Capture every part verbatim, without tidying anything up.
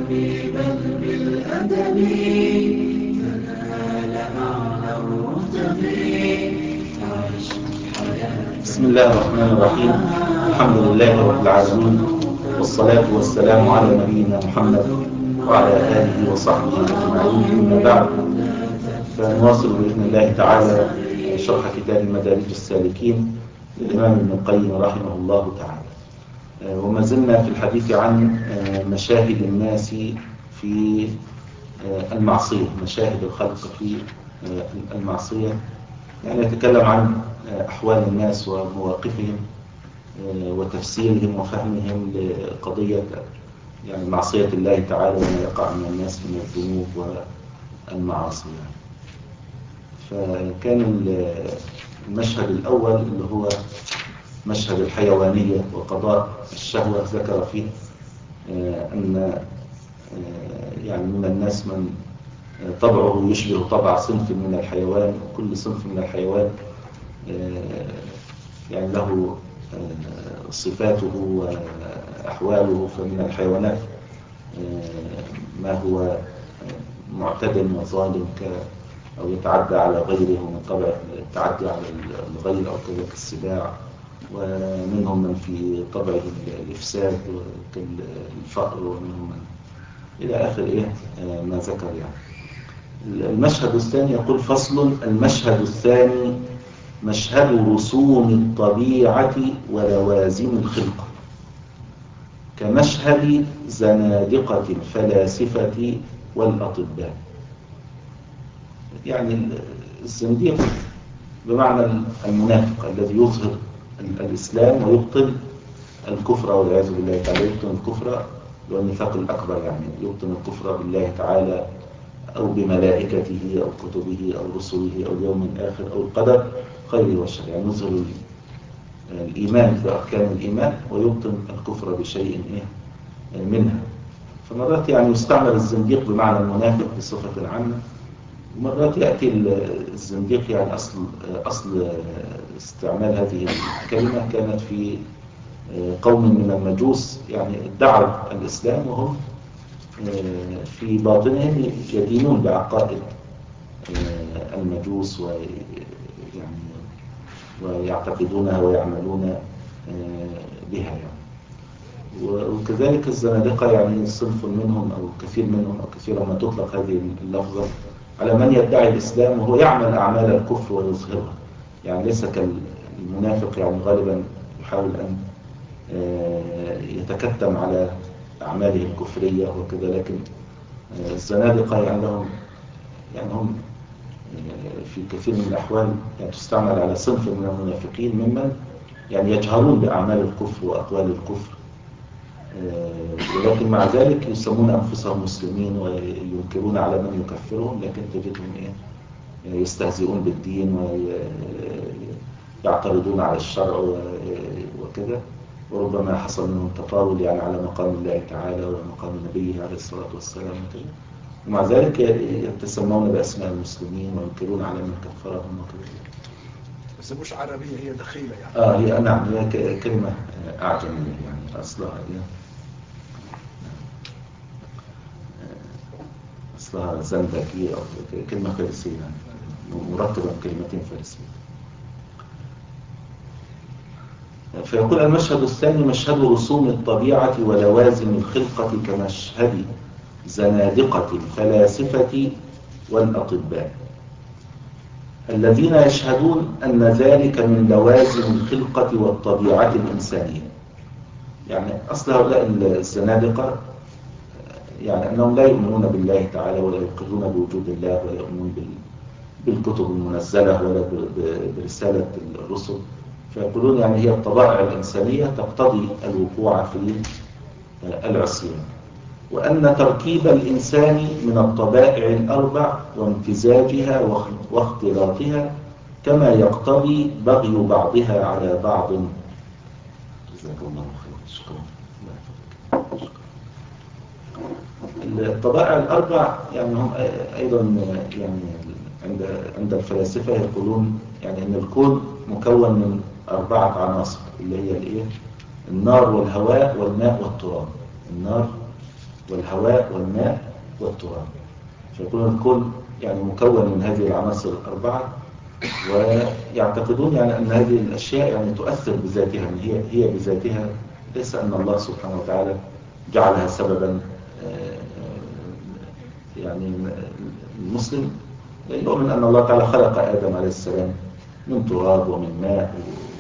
بل بالأدب تنال أعلى الرتب. عش حياة. بسم الله الرحمن الرحيم. الحمد لله رب العالمين، والصلاة والسلام على نبينا محمد وعلى آله وصحبه أجمعين. أما بعد، فنواصل بإذن الله تعالى شرح كتاب مدارج السالكين للإمام ابن القيم رحمه الله تعالى. وما زلنا في الحديث عن مشاهد الناس في المعصية، مشاهد الخلق في المعصية، يعني يتكلم عن أحوال الناس ومواقفهم وتفسيرهم وفهمهم لقضية يعني معصية الله تعالى وما يقع من الناس من الذنوب والمعاصي. فكان المشهد الأول اللي هو مشهد الحيوانية وقضاء الشهوة، ذكر فيه أن يعني من الناس من طبعه يشبه طبع صنف من الحيوان، وكل صنف من الحيوان يعني له صفاته وأحواله. فمن الحيوانات ما هو معتد وظالم أو يتعدى على غيره، ومن طبع التعدي على الغير أو كذلك السباع، ومنهم من في طبعه الإفساد كالفأر، ومنهم من إلى آخر إيه ما ذكر. يعني المشهد الثاني يقول: فصل. المشهد الثاني مشهد رسوم الطبيعة ولوازم الخلقة، كمشهد زنادقة الفلاسفة والأطباء. يعني الزنديق بمعنى المنافق الذي يظهر الإسلام ويبطل الكفر والعياذ بالله تعالى. يبطل الكفر والنفاق الأكبر، يعني يبطل الكفر بالله تعالى أو بملائكته أو كتبه أو رسله أو اليوم الآخر أو القدر خير وشر، يعني يظهر الإيمان بأركان الإيمان ويبطل الكفر بشيء إيه منها. فمرات يعني يستعمل الزنديق بمعنى المنافق بصفة عامة، ومرات يأتي الزنديق يعني أصل أصل استعمال هذه الكلمة كانت في قوم من المجوس، يعني ادعوا الإسلام وهم في باطنهم يدينون بعقائد المجوس ويعني ويعتقدونها ويعملون بها. يعني وكذلك الزنادقة، يعني صنف منهم أو كثير منهم أو كثيرا ما تطلق هذه اللفظة على من يدعي الإسلام وهو يعمل أعمال الكفر ويظهرها. يعني ليس كالمنافق، يعني غالبا يحاول أن يتكتم على أعماله الكفرية وكذا، لكن الزنادقة يعني لهم يعني هم في كثير من الأحوال يعني تستعمل على صنف من المنافقين ممن يعني يجهرون بأعمال الكفر وأقوال الكفر، ولكن مع ذلك يسمون أنفسهم مسلمين وينكرون على من يكفرهم، لكن تجدهم إيه يستهزئون بالدين ويعترضون على الشرع وكذا، وربما حصل منهم تطاول يعني على مقام الله تعالى ومقام نبيه عليه الصلاة والسلام وكذا، ومع ذلك يتسمون بأسماء المسلمين وينكرون على من كفرهم وكذا. بس مش عربية، هي دخيلة يعني. آه هي نعم، هي كلمة أعجمية يعني أصلها هي أصلها زندكية أو كلمة فارسية، يعني مرتبة كلمتين فارسية. فيقول: المشهد الثاني مشهد رسوم الطبيعة ولوازم الخلقة، كمشهد زنادقة الفلاسفة والأطباء الذين يشهدون أن ذلك من لوازم الخلقة والطبيعة الإنسانية. يعني أصل هؤلاء الزنادقة يعني أنهم لا يؤمنون بالله تعالى ولا يقرون بوجود الله ولا يؤمنون بالكتب المنزلة ولا برسالة الرسل، فيقولون يعني هي الطبائع الإنسانية تقتضي الوقوع في العصيان، وأن تركيب الإنسان من الطبائع الأربع وامتزاجها واختلاطها كما يقتضي بغي بعضها على بعض. جزاك الله خير. شكرا. الطبائع الأربع يعني هم أيضا يعني عند عند الفلاسفة يقولون يعني أن الكون مكون من أربعة عناصر، اللي هي الإيه؟ النار والهواء والماء والتراب. النار والهواء والماء والتراب. فيكون الكون يعني مكون من هذه العناصر الأربعة، ويعتقدون يعني أن هذه الأشياء يعني تؤثر بذاتها، يعني هي هي بذاتها، ليس أن الله سبحانه وتعالى جعلها سببا. يعني المسلم يؤمن أن الله تعالى خلق آدم عليه السلام من تراب ومن ماء،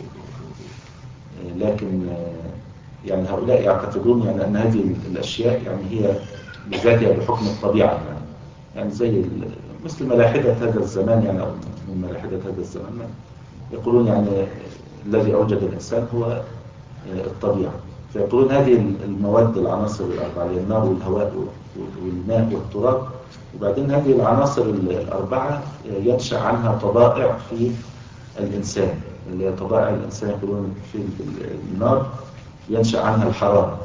لكن يعني هؤلاء يعتقدون يعني أن هذه الأشياء يعني هي بذاتها بحكم الطبيعة، يعني, يعني زي مثل ملاحدة هذا الزمان، يعني أو من ملاحدة هذا الزمان يقولون يعني الذي أوجد الإنسان هو الطبيعة. فيقولون هذه المواد العناصر الأربعة، النار والهواء والماء والتراب، وبعدين هذه العناصر الأربعة ينشأ عنها طبائع في الإنسان، اللي هي طبائع الإنسان. يقولون في النار ينشأ عنها الحرارة،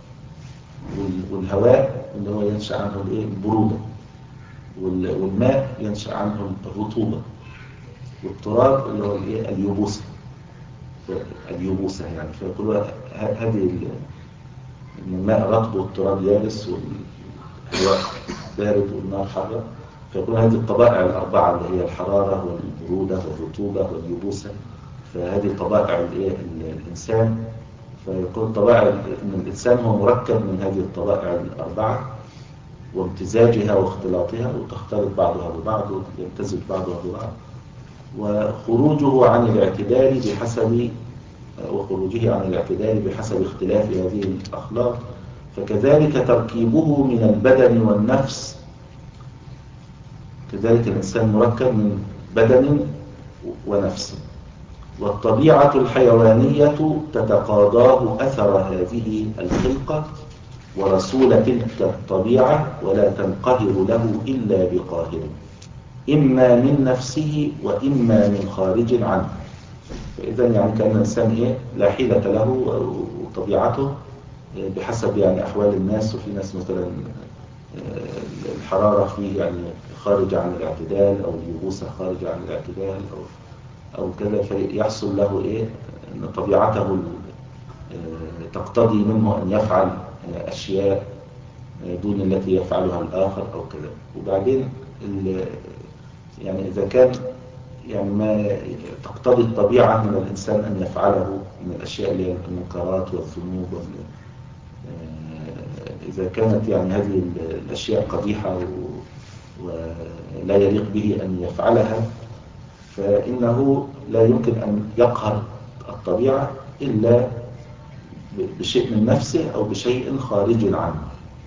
والهواء اللي هو ينشأ عنه البرودة، والماء ينشأ عنه الرطوبة، والتراب اللي هو اليبوسة اليبوسة يعني. فيقولوا هذه الماء رطب والتراب يابس والهواء بارد والنار حارة. فيقولوا هذه الطبائع الأربعة اللي هي الحرارة والبرودة والرطوبة واليبوسة، فهذه طبائع الإنسان. فيقول طبائع إن الإنسان هو مركب من هذه الطبائع الأربعة وامتزاجها واختلاطها، وتختلط بعضها ببعض ويمتزج بعضها ببعض، وخروجه عن الاعتدال بحسب وخروجه عن الاعتدال بحسب اختلاف هذه الأخلاق. فكذلك تركيبه من البدن والنفس، كذلك الإنسان مركب من بدن ونفس. والطبيعة الحيوانية تتقاضاه أثر هذه الخلقة ورسول تلك الطبيعة، ولا تنقهر له إلا بقاهر، إما من نفسه وإما من خارج عنه. فإذا يعني كان الإنسان إيه لا حيلة له، وطبيعته بحسب يعني أحوال الناس. وفي ناس مثلا الحرارة فيه يعني خارج عن الاعتدال، أو اليبوسة خارج عن الاعتدال، أو أو كذا، فيحصل له إيه أن طبيعته تقتضي منه أن يفعل أشياء دون التي يفعلها الآخر أو كذا. وبعدين يعني إذا كان يعني ما تقتضي الطبيعة من الإنسان أن يفعله من الأشياء اللي هي المنكرات والذنوب، إذا كانت يعني هذه الأشياء قبيحة ولا يليق به أن يفعلها، فإنه لا يمكن أن يقهر الطبيعة إلا بشيء من نفسه أو بشيء خارج عنه،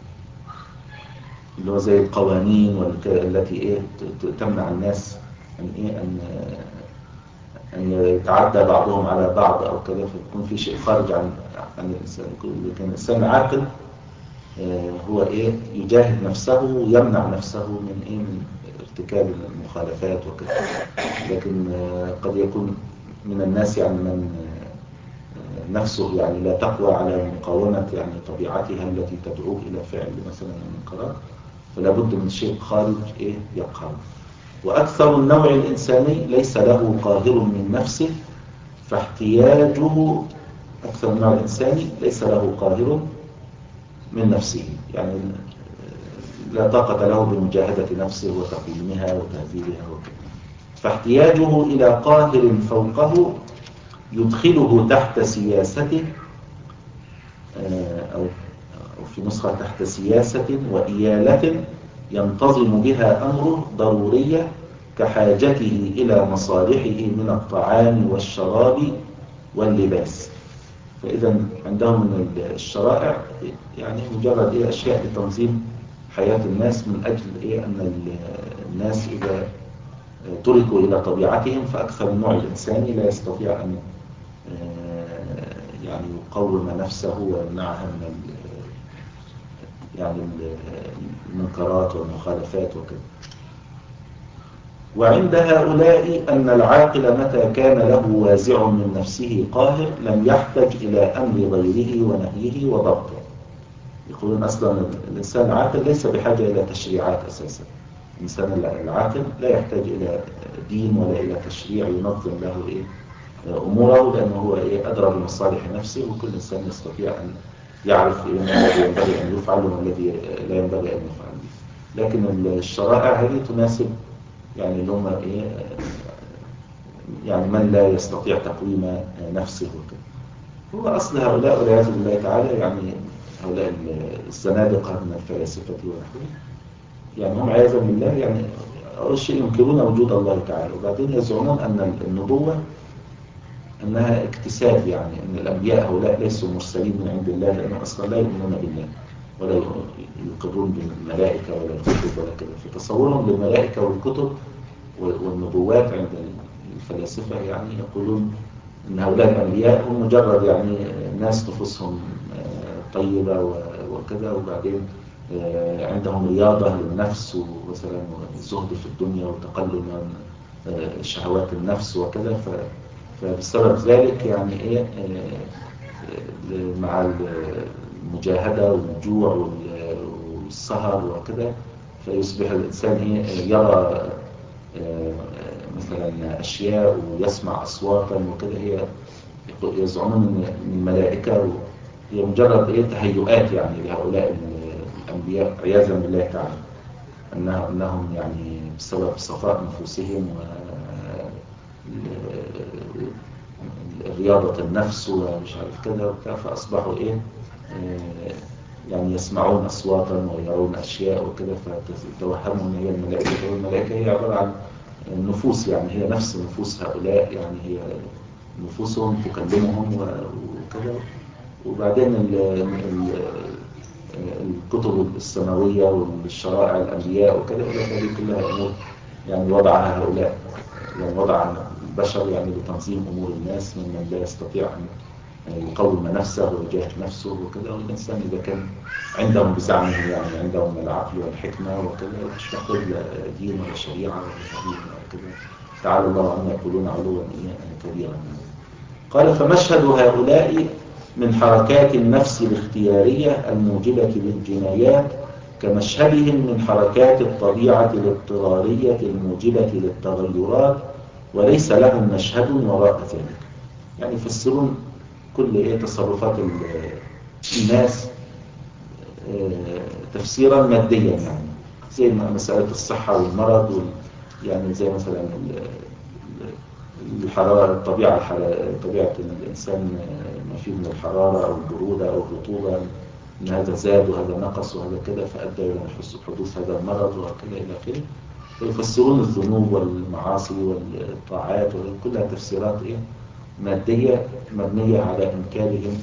اللي هو زي القوانين التي إيه تمنع الناس أن إيه أن أن يتعدى بعضهم على بعض أو كذا، فيكون في شيء خارج عن عن الإنسان. لكن الإنسان العاقل هو إيه يجاهد نفسه ويمنع نفسه من إيه من ارتكاب المخالفات وكذا. لكن قد يكون من الناس يعني من نفسه يعني لا تقوى على مقاومة يعني طبيعتها التي تدعوه إلى فعل مثلا المنكرات، فلا بد من شيء خارج إيه يقهر. وأكثر النوع الإنساني ليس له قاهر من نفسه، فاحتياجه أكثر النوع الإنساني ليس له قاهر من نفسه، يعني لا طاقة له بمجاهدة نفسه وتقويمها وتهذيبها وكذا. فاحتياجه إلى قاهر فوقه يدخله تحت سياسته، أو في نسخة تحت سياسة وإيالة ينتظم بها أمره ضرورية، كحاجته إلى مصالحه من الطعام والشراب واللباس. فإذا عندهم من الشرائع يعني مجرد إيه أشياء لتنظيم حياة الناس، من أجل إيه أن الناس إذا تركوا إلى طبيعتهم، فأكثر النوع الإنساني لا يستطيع أن يعني يقوم نفسه ويمنعها من يعني المنكرات والمخالفات وكذا. وعند هؤلاء أن العاقل متى كان له وازع من نفسه قاهر لم يحتج إلى أمر غيره ونهيه وضبطه. يقولون أصلا الإنسان العاقل ليس بحاجة إلى تشريعات أساسا. الإنسان العاقل لا يحتاج إلى دين ولا إلى تشريع ينظم له إيه أموره، لأنه هو إيه أدرى بمصالح نفسه، وكل إنسان يستطيع أن يعرف إيه ما الذي ينبغي أن يفعل وما الذي لا ينبغي أن يفعل. لكن الشرائع هذه تناسب يعني اللي هم إيه يعني من لا يستطيع تقويم نفسه وكذا. هو أصل هؤلاء والعياذ بالله تعالى يعني هؤلاء الزنادقة من الفلاسفة ونحوهم يعني هم عياذا بالله يعني أول شيء ينكرون وجود الله تعالى، وبعدين يزعمون أن النبوة أنها اكتساب، يعني أن الأنبياء هؤلاء ليسوا مرسلين من عند الله لأنهم أصلا لا يؤمنون بالله ولا يقرون بالملائكة ولا الكتب ولا كذا. فتصورهم للملائكة والكتب والنبوات عند الفلاسفة يعني يقولون أن هؤلاء الأنبياء هم مجرد يعني ناس نفوسهم طيبة وكذا، وبعدين عندهم رياضة للنفس ومثلا الزهد في الدنيا وتقلل من شهوات النفس وكذا. فبسبب ذلك يعني إيه مع المجاهدة والجوع والسهر وكذا فيصبح الإنسان إيه يرى مثلا أشياء ويسمع أصواتا وكذا. هي يزعمون من الملائكة هي مجرد إيه تهيؤات يعني لهؤلاء الأنبياء عياذا بالله تعالى، أنهم أنهم يعني بسبب صفاء نفوسهم ورياضة النفس ومش عارف كذا وبتاع فأصبحوا إيه يعني يسمعون أصواتا ويرون أشياء وكذا، فتوهموا أن هي الملائكة. والملائكة هي عبارة عن النفوس يعني هي نفس نفوس هؤلاء، يعني هي نفوسهم تكلمهم وكذا. وبعدين ال ال الكتب السماوية والشرائع الأنبياء وكذا هذه كلها أمور يعني وضعها هؤلاء يعني وضع البشر يعني لتنظيم أمور الناس ممن لا يستطيع أن يقوم نفسه ويجاهد نفسه وكذا. والإنسان إذا كان عندهم بزعمه يعني عندهم العقل والحكمة وكذا مش محتاج لا دين ولا شريعة ولا دين ولا كذا. تعالى الله عما يقولون علوا كبيرا. قال فمشهد هؤلاء من حركات النفس الاختيارية الموجبة للجنايات كمشهدهم من حركات الطبيعة الاضطرارية الموجبة للتغيرات، وليس لهم مشهد وراء ذلك. يعني يفسرون كل إيه تصرفات الناس تفسيرا ماديا، يعني زي مسألة الصحة والمرض وال يعني زي مثلا الحرارة الطبيعة الحرارة طبيعة الإنسان ما فيه من الحرارة أو البرودة أو الرطوبة إن هذا زاد وهذا نقص وهذا كذا فأدى إلى حدوث هذا المرض وكذا إلى آخره. فيفسرون الذنوب والمعاصي والطاعات كلها تفسيرات إيه مادية مبنية على إنكارهم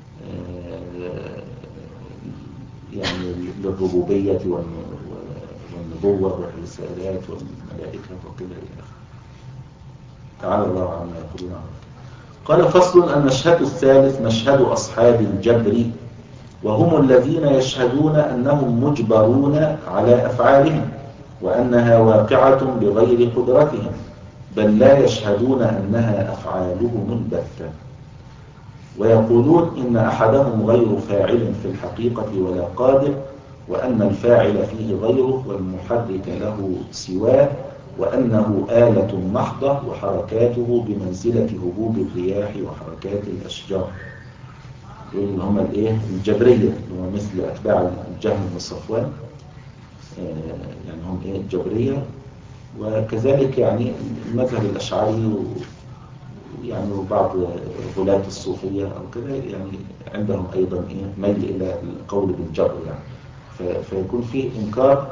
يعني للربوبية والنبوة والرسالات والملائكة وكذا إلى آخره. تعالى الله عما يقولون عنه. قال فصل المشهد الثالث مشهد أصحاب الجبر، وهم الذين يشهدون أنهم مجبرون على أفعالهم وأنها واقعة بغير قدرتهم، بل لا يشهدون أنها أفعالهم البتة، ويقولون إن أحدهم غير فاعل في الحقيقة ولا قادر، وأن الفاعل فيه غيره والمحرك له سواه، وأنه آلة محضة وحركاته بمنزلة هبوب الرياح وحركات الأشجار. اللي هم الايه الجبرية اللي هم مثل أتباع الجهم بن صفوان، يعني هم ايه الجبرية. وكذلك يعني المذهب الأشعري يعني وبعض غلاة الصوفية أو كده يعني عندهم أيضا ايه ميل إلى القول بالجبر، يعني فيكون فيه إنكار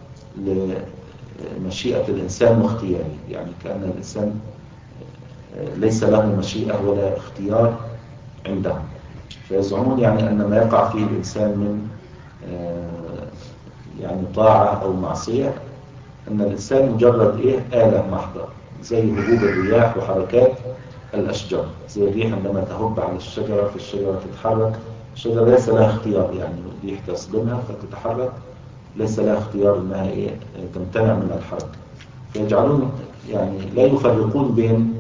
لمشيئة الإنسان واختياره، يعني كأن الإنسان ليس له مشيئة ولا اختيار عندهم. فيزعمون يعني أن ما يقع فيه الإنسان من يعني طاعة أو معصية أن الإنسان مجرد إيه آلة محضة زي هبوب الرياح وحركات الأشجار. زي الريح عندما تهب على الشجرة فالشجرة تتحرك، الشجرة ليس لها اختيار، يعني الريح تصدمها فتتحرك، ليس لها اختيار أنها إيه تمتنع من الحركة. فيجعلون يعني لا يفرقون بين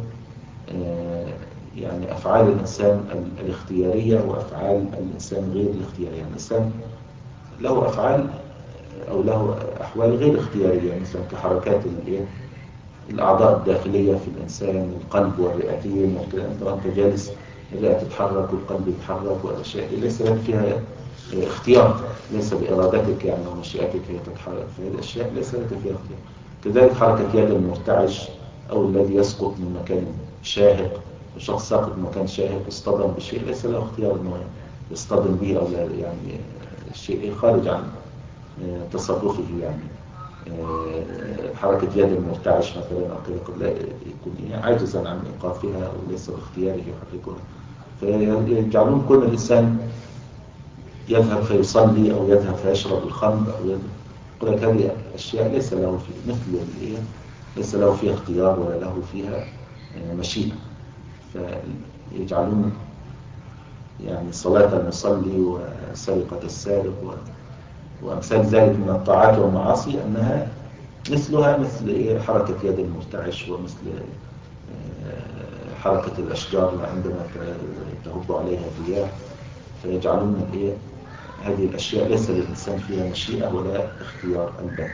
يعني أفعال الإنسان الاختيارية وأفعال الإنسان غير الاختيارية. يعني الإنسان له أفعال أو له أحوال غير اختيارية مثلا كحركات الأعضاء الداخلية في الإنسان، القلب والرئتين وكذا. أنت وأنت جالس الرئة تتحرك والقلب يتحرك، والأشياء دي ليس لك فيها اختيار، ليس بإرادتك يعني ومشيئتك هي تتحرك، فهذه الأشياء ليس لك فيها اختيار. كذلك حركة يد المرتعش أو الذي يسقط من مكان شاهق، الشخص ساقط من مكان شاهق اصطدم بشيء ليس له اختيار أنه يصطدم به أو لا، يعني الشيء خارج عن تصرفه يعني. حركة يد المرتعش مثلا أو كذا قد لا يكون عاجزا عن إيقافها وليس باختياره يحركها، فيجعلون كل الإنسان يذهب فيصلي أو يذهب فيشرب الخمر أو يذهب، يقول لك هذه أشياء ليس له في مثل الإيه ليس له فيها اختيار ولا له فيها مشيئة، فيجعلون يعني صلاة المصلي وسرقة السارق وأمثال ذلك من الطاعات والمعاصي أنها مثلها مثل حركة يد المرتعش ومثل حركة الأشجار عندما تهب عليها الرياح، فيجعلون الإيه هذه الأشياء ليس للإنسان فيها مشيئة ولا اختيار البتة.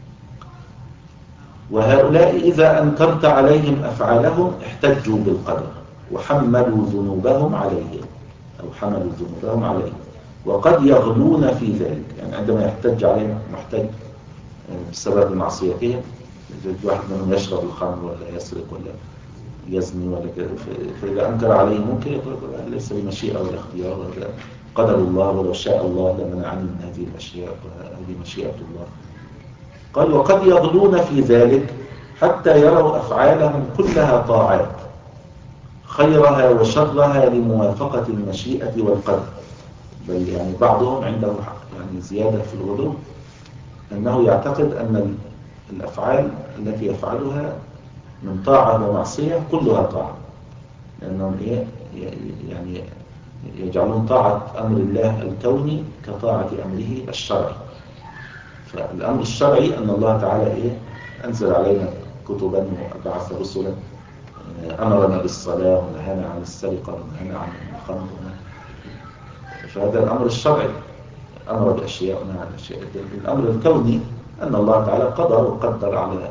وهؤلاء إذا أنكرت عليهم أفعالهم احتجوا بالقدر وحملوا ذنوبهم عليهم أو حملوا ذنوبهم عليهم، وقد يغلون في ذلك، يعني عندما يحتج عليهم محتج بسبب معصيتهم، إذا واحد منهم يشرب الخمر ولا يسرق ولا يزني ولا كذا، فإذا أنكر عليه ممكن يقول ليس بمشيئة ولا اختيار ولا قدر الله، ولو شاء الله لمنعني من هذه الأشياء وهذه مشيئة الله. قال وقد يغلون في ذلك حتى يروا أفعالهم كلها طاعات خيرها وشرها لموافقة المشيئة والقدر، بل يعني بعضهم عنده يعني زيادة في الغلو أنه يعتقد أن الأفعال التي يفعلها من طاعة ومعصية كلها طاعة، لأنهم إيه يعني يجعلون طاعة أمر الله الكوني كطاعة أمره الشرعي. فالأمر الشرعي أن الله تعالى إيه أنزل علينا كتبا وبعث رسلا، أمرنا بالصلاة ونهانا عن السرقة ونهانا عن الخمر، فهذا الأمر الشرعي أمر بأشياء ونهى عن أشياء. الأمر الكوني أن الله تعالى قدر وقدر على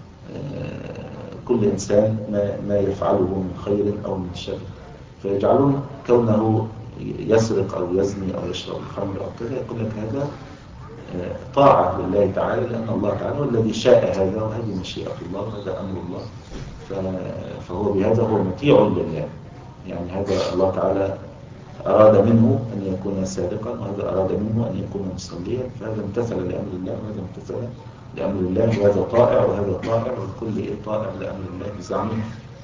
كل إنسان ما, ما يفعله من خير أو من شر، فيجعلون كونه يسرق أو يزني أو يشرب الخمر أو كذا يقول لك هذا طاعة لله تعالى، لأن الله تعالى هو الذي شاء هذا وهذه مشيئة الله وهذا أمر الله، فهو بهذا هو مطيع لله، يعني هذا الله تعالى أراد منه أن يكون سارقا وهذا أراد منه أن يكون مصليا، فهذا امتثل لأمر الله وهذا امتثل لأمر الله، وهذا طائع وهذا طائع والكل إيه طائع لأمر الله بزعمه.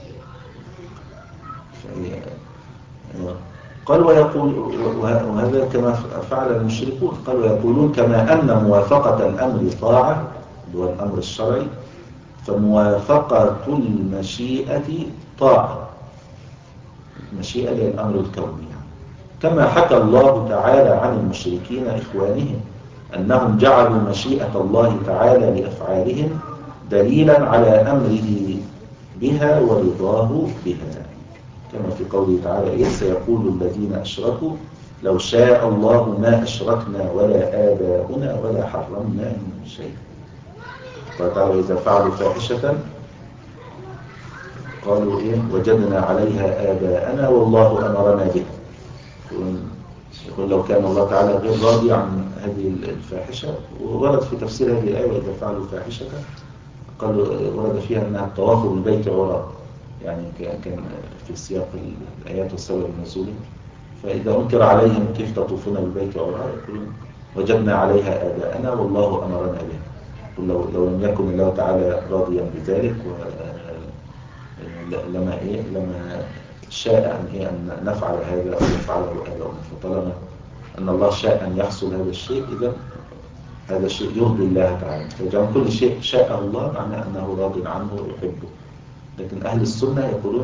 قال ويقول وهذا كما فعل المشركون، قال ويقولون كما أن موافقة الأمر طاعة هو الأمر الشرعي فموافقة المشيئة طاعة، المشيئة للأمر الكوني، كما حكى الله تعالى عن المشركين إخوانهم أنهم جعلوا مشيئة الله تعالى لأفعالهم دليلا على أمره بها ورضاه بها، كما في قوله تعالى إيه سيقول الذين أشركوا لو شاء الله ما أشركنا ولا آباؤنا ولا حرمنا من شيء. قال تعالى إذا فعلوا فاحشة قالوا إيه وجدنا عليها آباءنا والله أمرنا بها، يقول لو كان الله تعالى غير راضي عن هذه الفاحشة، وورد في تفسير هذه الآية وإذا فعلوا فاحشة قالوا ورد فيها أنها الطواف بالبيت عراة، يعني كان في سياق الآيات والسبب النزولي، فإذا أنكر عليهم كيف تطوفون بالبيت عراة يقولون وجدنا عليها آباءنا والله أمرنا بها. لو لو لم يكن الله تعالى راضيا بذلك لما إيه لما شاء أن إيه أن نفعل هذا أو نفعله آباؤنا، فطالما أن الله شاء أن يحصل هذا الشيء إذا هذا الشيء يرضي الله تعالى، فجعل كل شيء شاءه الله معناه أنه راض عنه ويحبه. لكن أهل السنة يقولون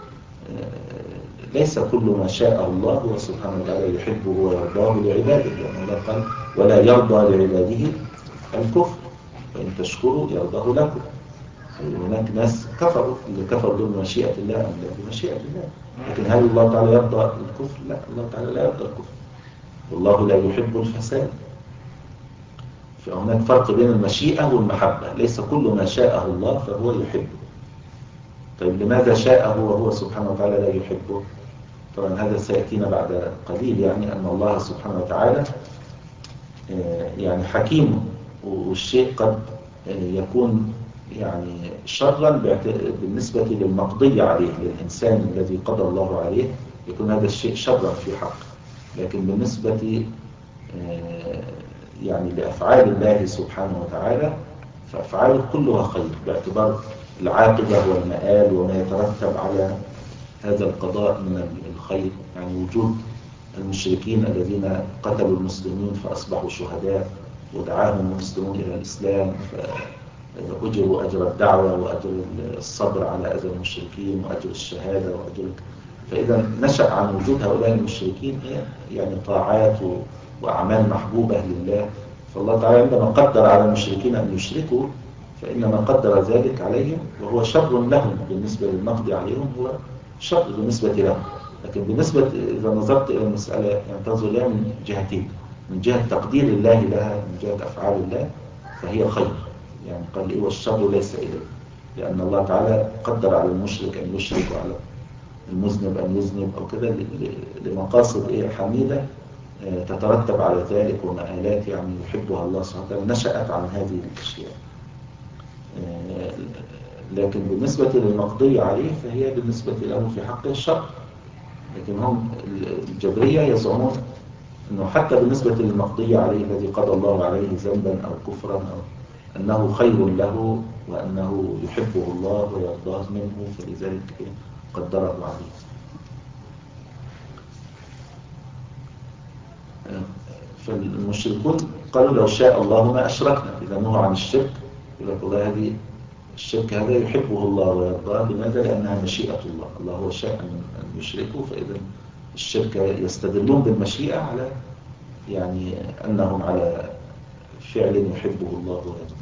ليس كل ما شاء الله هو سبحانه وتعالى يحبه ويرضاه لعباده، لأن الله قال ولا يرضى لعباده الكفر فإن تشكروا يرضاه لكم. هناك ناس كفروا، اللي كفروا دون مشيئة الله أم لا بمشيئة الله، لكن هل الله تعالى يرضى الكفر؟ لا، الله تعالى لا يرضى الكفر والله لا يحب الفساد. فهناك فرق بين المشيئة والمحبة، ليس كل ما شاءه الله فهو يحبه. طيب لماذا شاءه وهو سبحانه وتعالى لا يحبه؟ طبعا هذا سيأتينا بعد قليل، يعني أن الله سبحانه وتعالى يعني حكيم، والشيء قد يكون يعني شرا بالنسبة للمقضي عليه، للإنسان الذي قضى الله عليه يكون هذا الشيء شرا في حق، لكن بالنسبة يعني لأفعال الله سبحانه وتعالى فأفعاله كلها خير باعتبار العاقبة والمآل وما يترتب على هذا القضاء من الخير. يعني وجود المشركين الذين قتلوا المسلمين فأصبحوا شهداء ودعاهم المسلمون إلى الإسلام فأجروا أجر الدعوة وأجر الصبر على أذى المشركين وأجر الشهادة وأجر. فإذا نشأ عن وجود هؤلاء المشركين يعني طاعات وأعمال محبوبة لله. فالله تعالى عندما قدر على المشركين أن يشركوا فإنما قدر ذلك عليهم وهو شر لهم، بالنسبة للمقضي عليهم هو شر بالنسبة لهم. لكن بالنسبة إذا نظرت إلى المسألة يعني تنظر لها من جهتين، من جهة تقدير الله لها، من جهة أفعال الله فهي خير. يعني قال إيه والشر ليس إليه، لأن الله تعالى قدر على المشرك أن يشرك وعلى المذنب أن يذنب أو كده لمقاصد إيه حميدة تترتب على ذلك ومآلات يعني يحبها الله سبحانه وتعالى نشأت عن هذه الأشياء. لكن بالنسبة للمقضي عليه فهي بالنسبة له في حق الشر. لكن هم الجبرية يزعمون أنه حتى بالنسبة للمقضي عليه الذي قضى الله عليه ذنبا أو كفرا أو أنه خير له وأنه يحبه الله ويرضاه منه فلذلك قدره عليه. فالمشركون قالوا لو شاء الله ما أشركنا. إذا نهوا عن الشرك يقول لك والله هذه الشرك هذا يحبه الله ويرضاه. لماذا؟ لأنها مشيئة الله. الله هو شاء أن يشركوا، فإذا الشرك يستدلون بالمشيئة على يعني أنهم على فعل يحبه الله ويرضاه.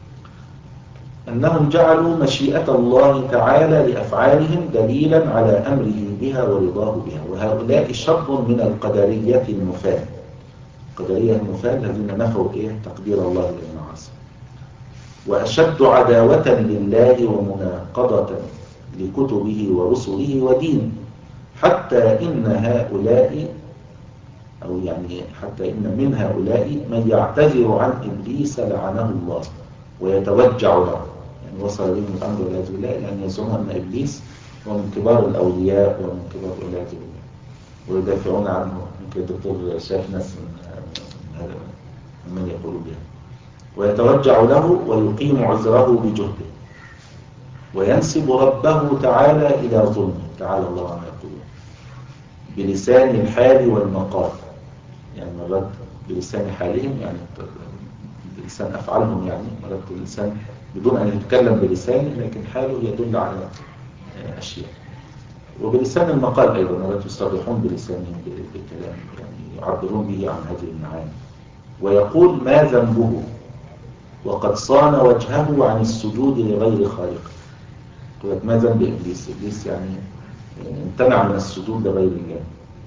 أنهم جعلوا مشيئة الله تعالى لأفعالهم دليلا على أمره بها ورضاه بها. وهؤلاء شر من القدرية النفاة. القدرية النفاة الذين نفوا إيه تقدير الله للمعاصي، وأشد عداوة لله ومناقضة لكتبه ورسله ودينه، حتى إن هؤلاء أو يعني حتى إن من هؤلاء من يعتذر عن إبليس لعنه الله ويتوجع له. يعني وصل بهم الأمر والعياذ بالله لأن يزعمون أن إبليس هو من كبار الأولياء ومن كبار والعياذ بالله ويدافعون عنه. يمكن الدكتور شاف ناس من هذا من يقولوا بها. ويتوجع له ويقيم عذره بجهده وينسب ربه تعالى إلى ظلمه تعالى الله عما يقولون بلسان الحال والمقال. يعني مرات بلسان حالهم يعني بلسان أفعالهم، يعني مرات اللسان بدون أن يتكلم بلسانه لكن حاله يدل على أشياء. وبلسان المقال أيضا مرات يصرحون بلسانهم بالكلام يعني يعبرون به عن هذه المعاني. ويقول ما ذنبه وقد صان وجهه عن السجود لغير خالق. يقول ما ذنب إبليس؟ إبليس يعني امتنع من السجود لغير الله.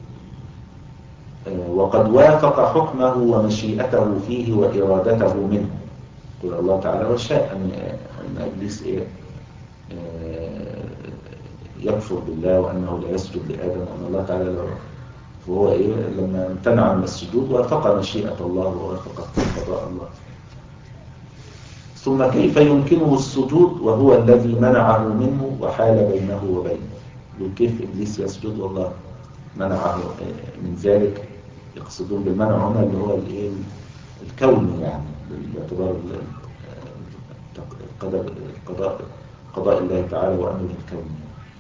وقد وافق حكمه ومشيئته فيه وإرادته منه. يقول الله تعالى وشاء أن إبليس إيه يكفر بالله وأنه لا يسجد لآدم وأن الله تعالى له. وهو إيه لما امتنع من السجود وافق مشيئة الله ووافق قضاء الله. ثم كيف يمكنه السجود وهو الذي منعه منه وحال بينه وبينه؟ كيف إبليس يسجد والله منعه من ذلك؟ يقصدون بالمنع هنا اللي هو الكون، يعني باعتبار قضاء قضاء الله تعالى وأمره الكوني.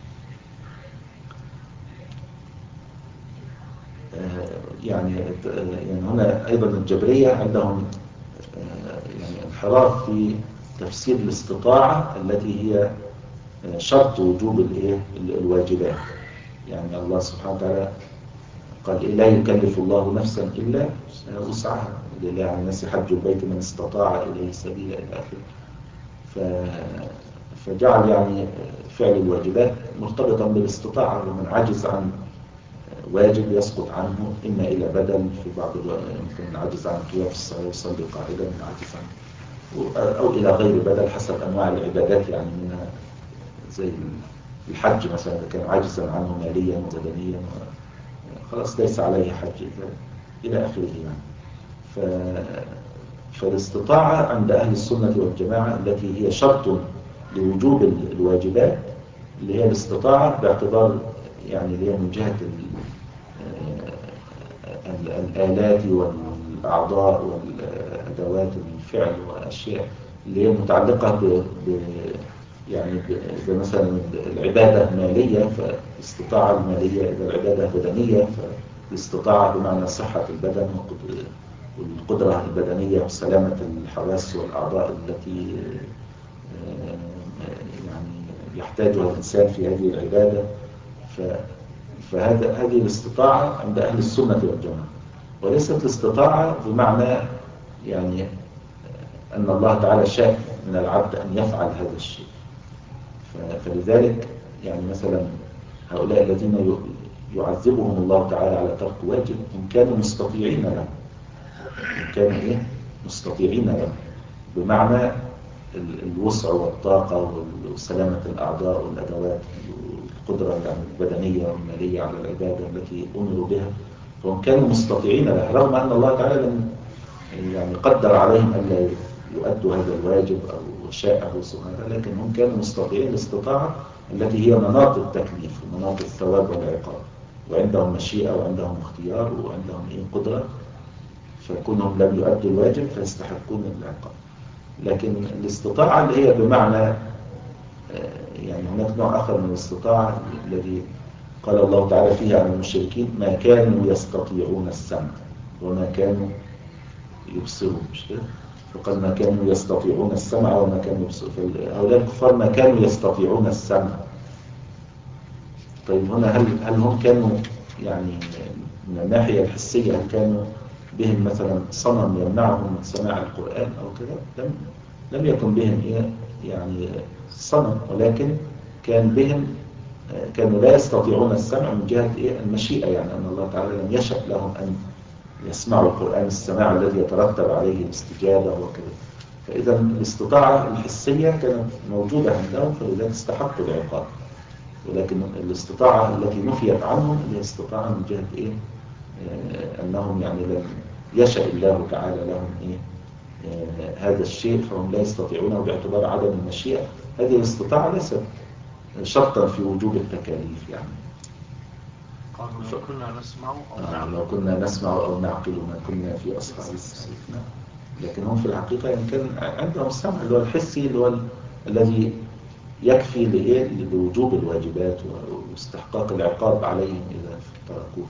يعني يعني هنا أيضا الجبرية عندهم يعني انحراف في تفسير الاستطاعة التي هي شرط وجوب الايه الواجبات. يعني الله سبحانه وتعالى قال لا يكلف الله نفسا إلا وسعها، لله على الناس حج البيت من استطاع إليه سبيلا إلى آخره. فجعل يعني فعل الواجبات مرتبطا بالاستطاعة، ومن عجز عن واجب يسقط عنه إما إلى بدل في بعض يمكن عجز عن القيام في الصلاة يصلي قاعدا من عجز عنه، أو إلى غير بدل حسب أنواع العبادات، يعني منها زي الحج مثلا إذا كان عاجزا عنه ماليا وبدنيا خلاص ليس عليه حج إلى آخره يعني. ف... فالاستطاعة عند أهل السنة والجماعة التي هي شرط لوجوب الواجبات اللي هي الاستطاعة باعتبار يعني اللي هي من جهة الآلات والأعضاء والأدوات الفعل والأشياء اللي هي متعلقة ب... ب... يعني إذا مثلا العبادة مالية فالاستطاعة المالية، إذا العبادة بدنية فالاستطاعة بمعنى صحة البدن والقدرة البدنية وسلامة الحواس والأعضاء التي يعني يحتاجها الإنسان في هذه العبادة. فهذا هذه الاستطاعة عند أهل السنة والجماعة، وليست الاستطاعة بمعنى يعني أن الله تعالى شاء من العبد أن يفعل هذا الشيء. فلذلك يعني مثلا هؤلاء الذين يعذبهم الله تعالى على ترك واجب هم كانوا مستطيعين له، هم كانوا إيه؟ مستطيعين له بمعنى الوسع والطاقة وسلامة الأعضاء والأدوات والقدرة يعني البدنية والمالية على العبادة التي أمروا بها، فهم كانوا مستطيعين لها رغم أن الله تعالى لم يعني قدر عليهم ألا يؤدوا هذا الواجب أو شاءه سبحانه، لكن هم كانوا مستطيعين الاستطاعة التي هي مناط التكليف ومناط الثواب والعقاب، وعندهم مشيئة وعندهم اختيار وعندهم إيه قدرة، فكونهم لم يؤدوا الواجب فيستحقون العقاب. لكن الاستطاعة اللي هي بمعنى يعني هناك نوع آخر من الاستطاعة الذي قال الله تعالى فيها عن المشركين ما كانوا يستطيعون السمع وما كانوا يبصرون، مش كده؟ فقال ما كانوا يستطيعون السمع وما كانوا يبصرون، فهؤلاء الكفار ما كانوا يستطيعون السمع. طيب هنا هل هل هم كانوا يعني من الناحية الحسية هل كانوا بهم مثلا صنم يمنعهم من سماع القرآن أو كذا؟ لم لم يكن بهم إيه يعني صنم، ولكن كان بهم كانوا لا يستطيعون السمع من جهة إيه المشيئة، يعني أن الله تعالى لم يشأ لهم أن يسمعوا القرآن السماع الذي يترتب عليه الاستجابة وكذا. فإذا الاستطاعة الحسية كانت موجودة عندهم فلذلك استحقوا العقاب، ولكن الاستطاعة التي نفيت عنهم هي استطاعة من جهة إيه آه أنهم يعني لم يشأ الله تعالى لهم إيه آه هذا الشيء فهم لا يستطيعونه باعتبار عدم المشيئة. هذه الاستطاعة ليست شرطا في وجوب التكاليف يعني. قالوا لو كنا نسمع أو نعم لو كنا نسمع أو نعقل ما كنا في أصحاب السعير. لكن هم في الحقيقة يعني كان عندهم السمع اللي هو الحسي اللي هو الذي يكفي لإيه لوجوب الواجبات واستحقاق العقاب عليهم إذا تركوه.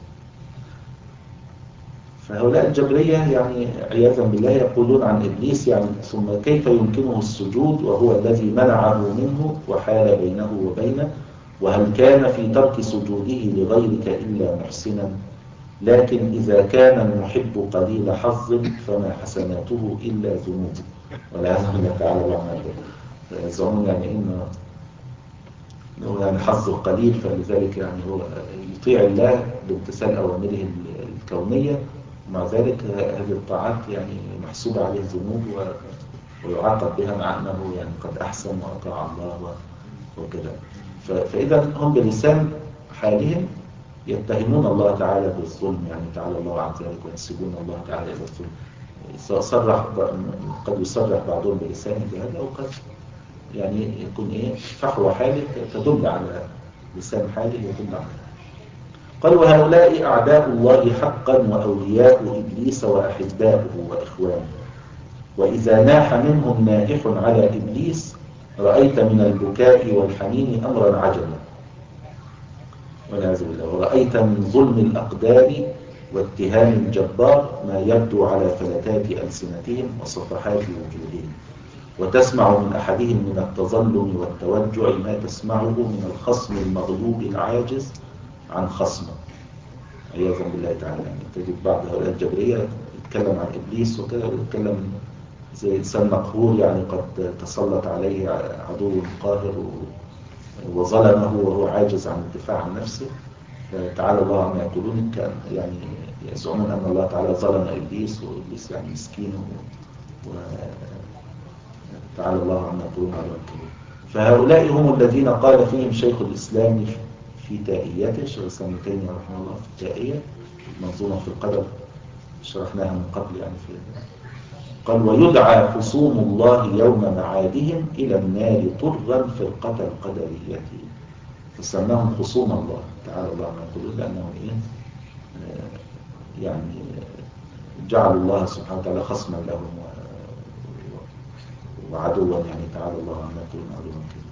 فهؤلاء الجبرية يعني عياذا بالله يقولون عن إبليس يعني ثم كيف يمكنه السجود وهو الذي منعه منه وحال بينه وبينه، وهل كان في ترك سجوده لغيرك إلا محسنا، لكن إذا كان المحب قليل حظ فما حسناته إلا ذنوب والعياذ بالله تعالى وعمله. يزعمون يعني إنه يعني حظه قليل فلذلك يعني هو يطيع الله بامتثال أوامره الكونية، ومع ذلك هذه الطاعات يعني محسوبة عليه ذنوب ويعاقب بها مع أنه يعني قد أحسن وأطاع الله وكذا. فإذا هم بلسان حالهم يتهمون الله تعالى بالظلم، يعني تعالى الله عن ذلك وينسبون الله تعالى إلى الظلم. صرح قد يصرح بعضهم بلسانه بهذا أو قد يعني يكون إيه فحوى حاله تدل على لسان حاله يدل على. قال وهؤلاء أعداء الله حقا وأولياء إبليس وأحباؤه وإخوانه، وإذا ناح منهم نائح على إبليس رأيت من البكاء والحنين أمرا عجبا والعياذ بالله، ورأيت من ظلم الأقدار واتهام الجبار ما يبدو على فلتات ألسنتهم وصفحات وجوههم، وتسمع من أحدهم من التظلم والتوجع ما تسمعه من الخصم المغلوب العاجز عن خصمه عياذا بالله تعالى. يعني تجد بعض هؤلاء الجبرية يتكلم عن إبليس وكذا ويتكلم زي إنسان مقهور يعني قد تسلط عليه عدو قاهر وظلمه وهو عاجز عن الدفاع عن نفسه. فتعالى الله عما يقولون كان يعني يزعمون أن الله تعالى ظلم إبليس وإبليس يعني مسكين وتعالى الله عما يقولون على الكبير. فهؤلاء هم الذين قال فيهم شيخ الإسلام في تائيته، شيخ الإسلام ابن تيمية رحمه الله في التائية المنظومة في القدر، شرحناها من قبل يعني في قال: ويدعى خصوم الله يوم معادهم إلى النار طرا فرقة القدرية. فسماهم خصوم الله تعالى الله عما يقولون، لأنهم إيه آه يعني جعلوا الله سبحانه وتعالى خصما لهم وعدوا، يعني تعالى الله عما يقولون عدوا كذا.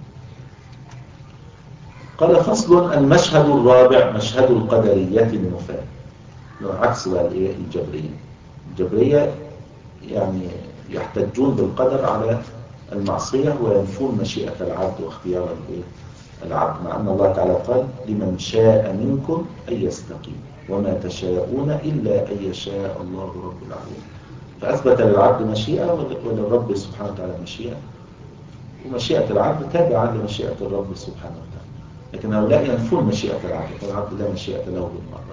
قال: فصل: المشهد الرابع مشهد القدرية النفاة، عكس بقى الايه الجبرية. الجبرية يعني يحتجون بالقدر على المعصية وينفون مشيئة العبد واختيار الايه العبد، مع أن الله تعالى قال: لمن شاء منكم أن يستقيم وما تشاءون إلا أن يشاء الله رب العالمين. فأثبت للعبد مشيئة وللرب سبحانه وتعالى مشيئة، ومشيئة العبد تابعة لمشيئة الرب سبحانه وتعالى. لكن هؤلاء ينفون مشيئة العبد، فالعبد لا مشيئة له بالمرة.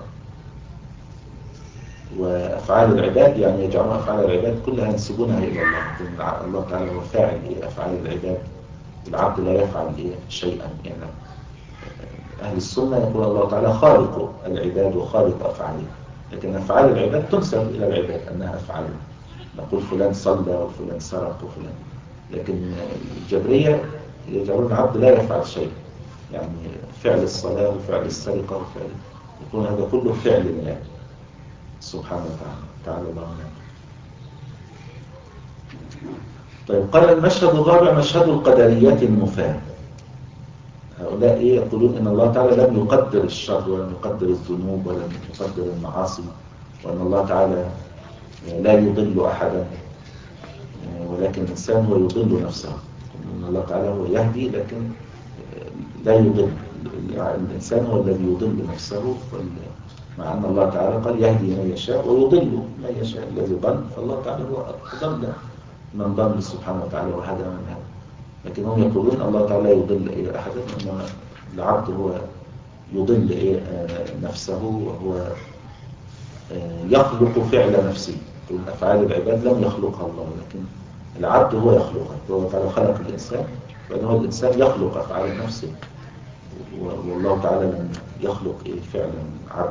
وأفعال العباد يعني يجعلون أفعال العباد كلها ينسبونها إلى الله. الله تعالى هو فاعل إيه أفعال العباد، العبد لا يفعل إيه شيئا. يعني أهل السنة يقول الله تعالى خالق العباد وخالق أفعاله، لكن أفعال العباد تنسب إلى العباد أنها أفعاله. نقول فلان صلى وفلان سرق وفلان، لكن الجبرية يجعلون العبد لا يفعل شيء، يعني فعل الصلاة وفعل السرقة وفعل يكون هذا كله فعل الله سبحانه وتعالى تعالى الله عنه. طيب، قال: المشهد الرابع مشهد القدرية النفاة. هؤلاء إيه يقولون إن الله تعالى لم يقدر الشر ولم يقدر الذنوب ولم يقدر المعاصي، وأن الله تعالى لا يضل أحدا، ولكن الإنسان هو يضل نفسه. إن الله تعالى هو يهدي لكن لا يضل، الإنسان هو الذي يضل نفسه. مع أن الله تعالى قال: يهدي من يشاء ويضل من يشاء. الذي ضل فالله تعالى هو أضل من ضل سبحانه وتعالى وهدى من هدى. لكن هم يقولون الله تعالى لا يضل إيه أحدا، إنما العبد هو يضل إيه نفسه، وهو يخلق فعل نفسه. أفعال العباد لم يخلقها الله، لكن العبد هو يخلقها. الله تعالى خلق الإنسان، فإنه الإنسان يخلق أفعال نفسه، والله تعالى لم يخلق إيه فعلا عبد.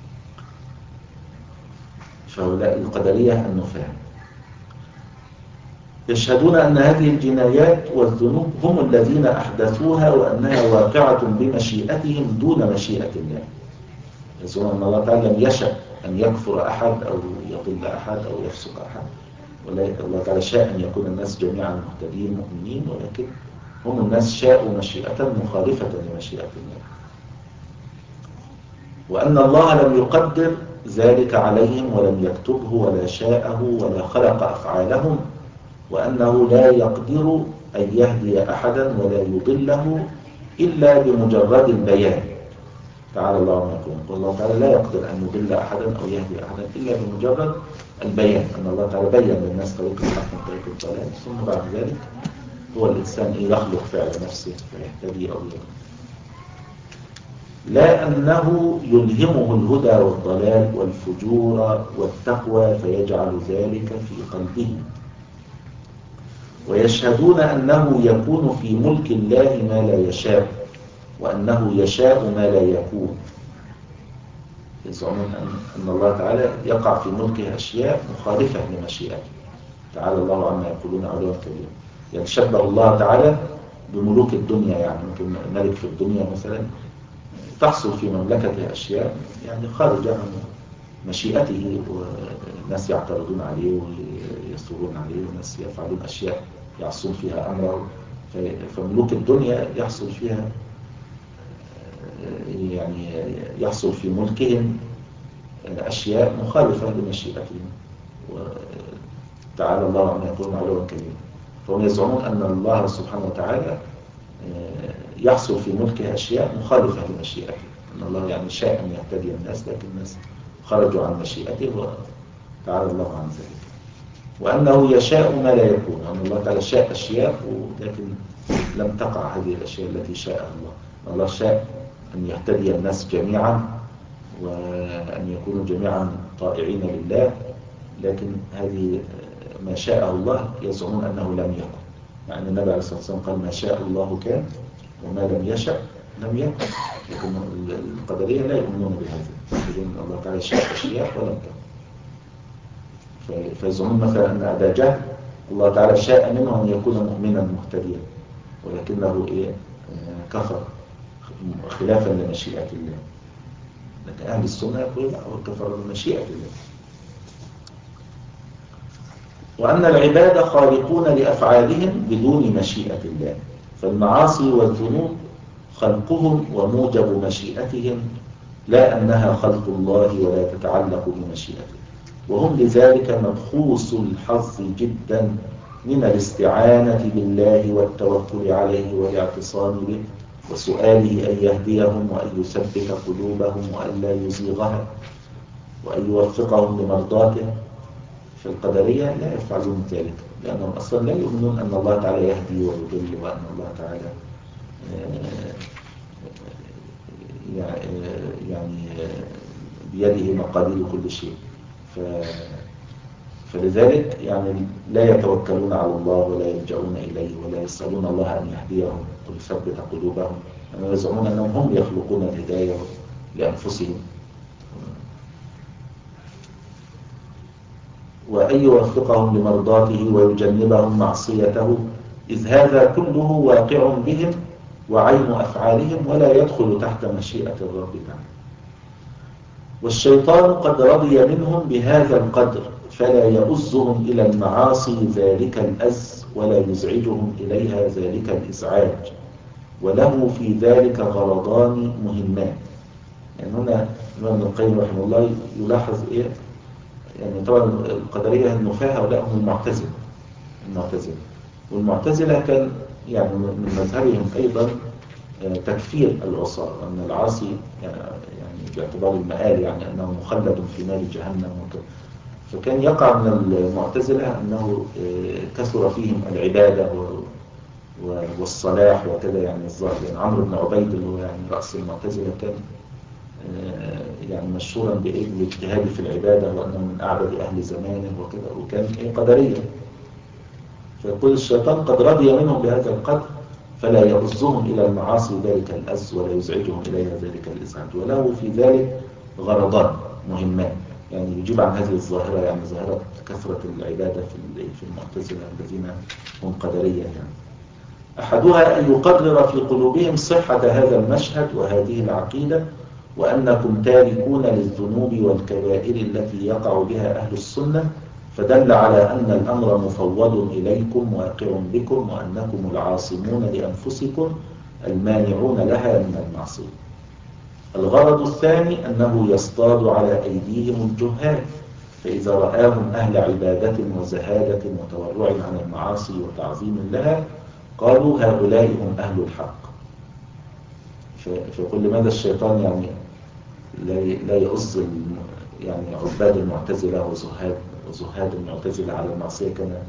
فهؤلاء القدرية النفاة يشهدون أن هذه الجنايات والذنوب هم الذين أحدثوها، وأنها واقعة بمشيئتهم دون مشيئة الله. يزعمون أن الله تعالى لم يشأ أن يكفر أحد أو يضل أحد أو يفسق أحد، الله تعالى شاء أن يكون الناس جميعا مهتدين مؤمنين، ولكن هم الناس شاءوا مشيئة مخالفة لمشيئة الله، وأن الله لم يقدر ذلك عليهم ولم يكتبه ولا شاءه ولا خلق أفعالهم، وأنه لا يقدر أن يهدي أحدا ولا يضله إلا بمجرد البيان. تعالى الله عما يقولون. والله تعالى لا يقدر أن يضل أحدا أو يهدي أحدا إلا بمجرد البيان، أن الله تعالى بين للناس طريق الحق من طريق الضلال، ثم بعد ذلك هو الإنسان يخلق فعل نفسه فيهتدي أو يضل. لا أنه يلهمه الهدى والضلال والفجور والتقوى فيجعل ذلك في قلبه. ويشهدون أنه يكون في ملك الله ما لا يشاء، وأنه يشاء ما لا يكون. يزعمون أن الله تعالى يقع في ملكه أشياء مخالفة لمشيئته. تعالى الله عما يقولون علوا كبيرا. يعني شبه الله تعالى بملوك الدنيا، يعني ممكن ملك في الدنيا مثلا تحصل في مملكته أشياء يعني خارجة عن مشيئته، والناس يعترضون عليه ويصورون عليه، والناس يفعلون أشياء يعصون فيها أمره. فملوك الدنيا يحصل فيها يعني يحصل في ملكهم أشياء مخالفة لمشيئتهم، وتعالى الله عما يقولون علوا كبيرا. فهم يزعمون أن الله سبحانه وتعالى يحصل في ملكه أشياء مخالفة لمشيئته، أن الله يعني شاء أن يهتدي الناس لكن الناس خرجوا عن مشيئته وتعالى الله عن ذلك. وأنه يشاء ما لا يكون، أن الله تعالى شاء أشياء ولكن لم تقع هذه الأشياء التي شاء الله. الله شاء أن يهتدي الناس جميعا وأن يكونوا جميعا طائعين لله، لكن هذه ما شاء الله يزعمون أنه لم يكن. مع أن النبي عليه الصلاة والسلام قال ما شاء الله كان وما لم يشأ لم يكن. لكن القدرية لا يؤمنون بهذا، يقولون أن الله تعالى شاء أشياء ولم تكن. فيزعمون مثلا أن أبا جهل الله تعالى شاء منه أن يكون مؤمنا مهتديا، ولكنه إيه كفر خلافا لمشيئة الله. لكن أهل السنة يقول لا، هو كفر بمشيئة الله. وأن العباد خالقون لأفعالهم بدون مشيئة الله، فالمعاصي والذنوب خلقهم وموجب مشيئتهم، لا أنها خلق الله ولا تتعلق بمشيئته. وهم لذلك مبخوص الحظ جدا من الاستعانة بالله والتوكل عليه والاعتصام به وسؤاله أن يهديهم وأن يثبت قلوبهم وأن لا يزيغها وأن يوفقهم لمرضاته. في القدرية لا يفعلون ذلك، لأنهم أصلا لا يؤمنون أن الله تعالى يهدي ويضل، وأن الله تعالى يعني بيده مقاليد كل شيء. ف... فلذلك يعني لا يتوكلون على الله ولا يلجؤون إليه ولا يسألون الله أن يهديهم ويثبت قلوبهم، يعني يزعمون أنهم هم يخلقون الهداية لأنفسهم، وأن يوفقهم لمرضاته ويجنبهم معصيته، إذ هذا كله واقع بهم وعين أفعالهم ولا يدخل تحت مشيئة الرب تعالى. والشيطان قد رضي منهم بهذا القدر، فلا يؤزهم إلى المعاصي ذلك الأز ولا يزعجهم إليها ذلك الإزعاج، وله في ذلك غرضان مهمان. يعني هنا ابن القيم رحمه الله يلاحظ إيه؟ يعني طبعا القدرية النفاة هؤلاء هم المعتزلة المعتزلة والمعتزلة كان يعني من مذهبهم أيضا تكفير العصاة، أن العاصي يعني باعتبار المآل يعني أنه مخلد في نار جهنم وكذا. فكان يقع من المعتزلة أنه كثر فيهم العبادة والصلاح وكذا، يعني الظاهر. يعني عمرو بن عبيد اللي هو يعني رأس المعتزلة كان يعني مشهورا بالاجتهاد في العبادة وأنه من أعبد أهل زمانه وكذا، وكان قدريا. فيقول الشيطان قد رضي منهم بهذا القدر، فلا يؤزهم إلى المعاصي ذلك الأز ولا يزعجهم إليها ذلك الإزعاج، وله في ذلك غرضان مهمان. يعني يجيب عن هذه الظاهرة، يعني ظاهرة كثرة العبادة في المعتزلة الذين هم قدرية. يعني أحدها أن يقرر في قلوبهم صحة هذا المشهد وهذه العقيدة، وأنكم تاركون للذنوب والكبائر التي يقع بها أهل السنة، فدل على أن الأمر مفوض إليكم واقع بكم، وأنكم العاصمون لأنفسكم المانعون لها من المعصية. الغرض الثاني أنه يصطاد على أيديهم الجهال، فإذا رآهم أهل عبادة وزهادة وتورع عن المعاصي وتعظيم لها قالوا هؤلاء هم أهل الحق. فيقول لماذا الشيطان يعني لا يؤز يعني عباد المعتزلة وزهاد وزهاد المعتزلة على المعصية كما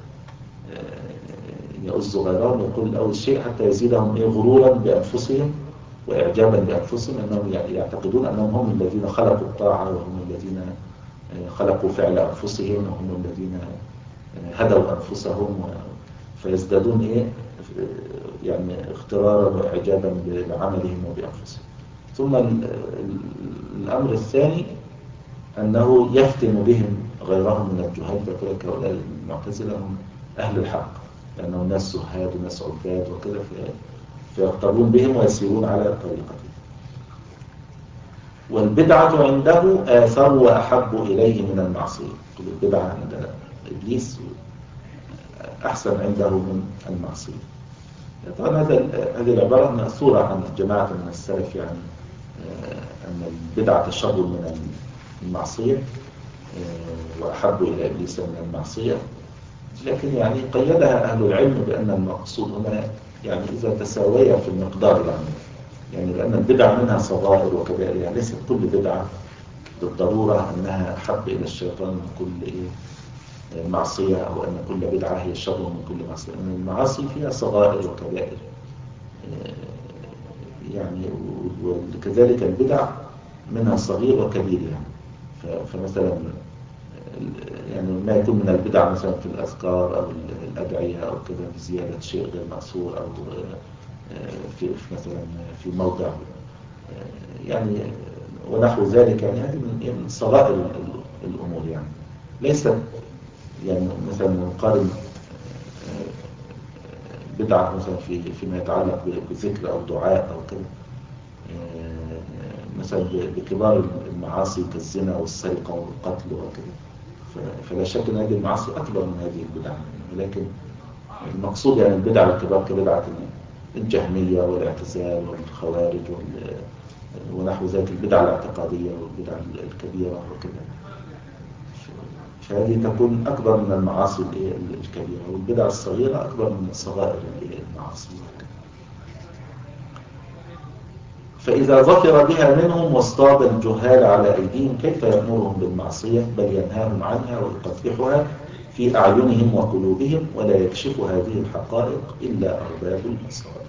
يؤز غيرهم؟ يقول أول شيء حتى يزيدهم إيه غرورا بأنفسهم وإعجابا بأنفسهم، أنهم يعتقدون أنهم هم الذين خلقوا الطاعة، وهم الذين خلقوا فعل أنفسهم، وهم الذين هدوا أنفسهم، فيزدادون إيه يعني اخترارا وإعجابا بعملهم وبأنفسهم. ثم الأمر الثاني أنه يفتن بهم غيرهم من الجهال، فيقول لك هؤلاء المعتزلة هم أهل الحق لأنهم ناس زهاد وناس عباد وكذا، فيقتربون بهم ويسيرون على طريقتهم. والبدعة عنده آثر وأحب إليه من المعصية. البدعة عند إبليس أحسن عنده من المعصية. طبعا هذه العبارة مأثورة عن جماعة من السلف، يعني أن البدعة شر من المعصية وأحب إلى إبليس من المعصية، لكن يعني قيدها أهل العلم بأن المقصود هنا يعني إذا تساويا في المقدار، يعني يعني لأن البدعة منها صغائر وكبائر، يعني ليست كل بدعة بالضرورة أنها أحب إلى الشيطان من كل إيه معصية، أو أن كل بدعة هي شر من كل معصية. أن المعاصي فيها صغائر وكبائر يعني، وكذلك البدع منها صغير وكبير. يعني فمثلا يعني ما يكون من البدع مثلا في الأذكار أو الأدعية أو كده بزيادة شيء غير مأثور، أو في مثلا في موضع يعني ونحو ذلك. يعني هذه من صغائر الأمور، يعني ليست يعني مثلا نقارن بدعة مثلا في فيما يتعلق بذكر أو دعاء أو كده مثلا بكبار المعاصي كالزنا والسرقة والقتل وكده، فلا شك أن هذه المعاصي أكبر من هذه البدع. ولكن المقصود يعني البدع الكبار كبدعة الجهمية والاعتزال والخوارج ونحو ذلك، البدع الاعتقادية والبدع الكبيرة وكذا، فهذه تكون أكبر من المعاصي الكبيرة، والبدع الصغيرة أكبر من صغائر المعاصي. فإذا ظفر بها منهم واصطاد الجهال على أيديهم كيف يأمرهم بالمعصية، بل ينهاهم عنها ويقبحها في أعينهم وقلوبهم، ولا يكشف هذه الحقائق إلا أرباب المصادر.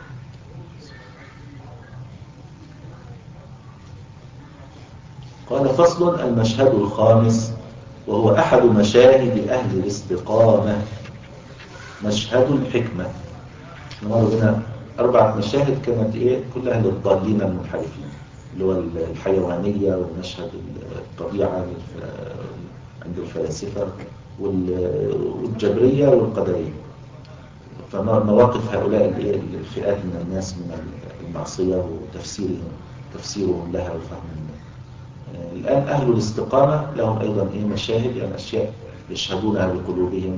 قال فصل: المشهد الخامس وهو أحد مشاهد أهل الاستقامة، مشهد الحكمة. نمر بنا أربعة مشاهد كانت إيه كلها للضالين المنحرفين، اللي هو الحيوانية ومشهد الطبيعة عند الفلاسفة والجبرية والقدرية. فمواقف هؤلاء الفئات من الناس من المعصية وتفسيرهم تفسيرهم لها وفهمهم. الآن أهل الاستقامة لهم أيضا إيه مشاهد، يعني أشياء يشهدونها بقلوبهم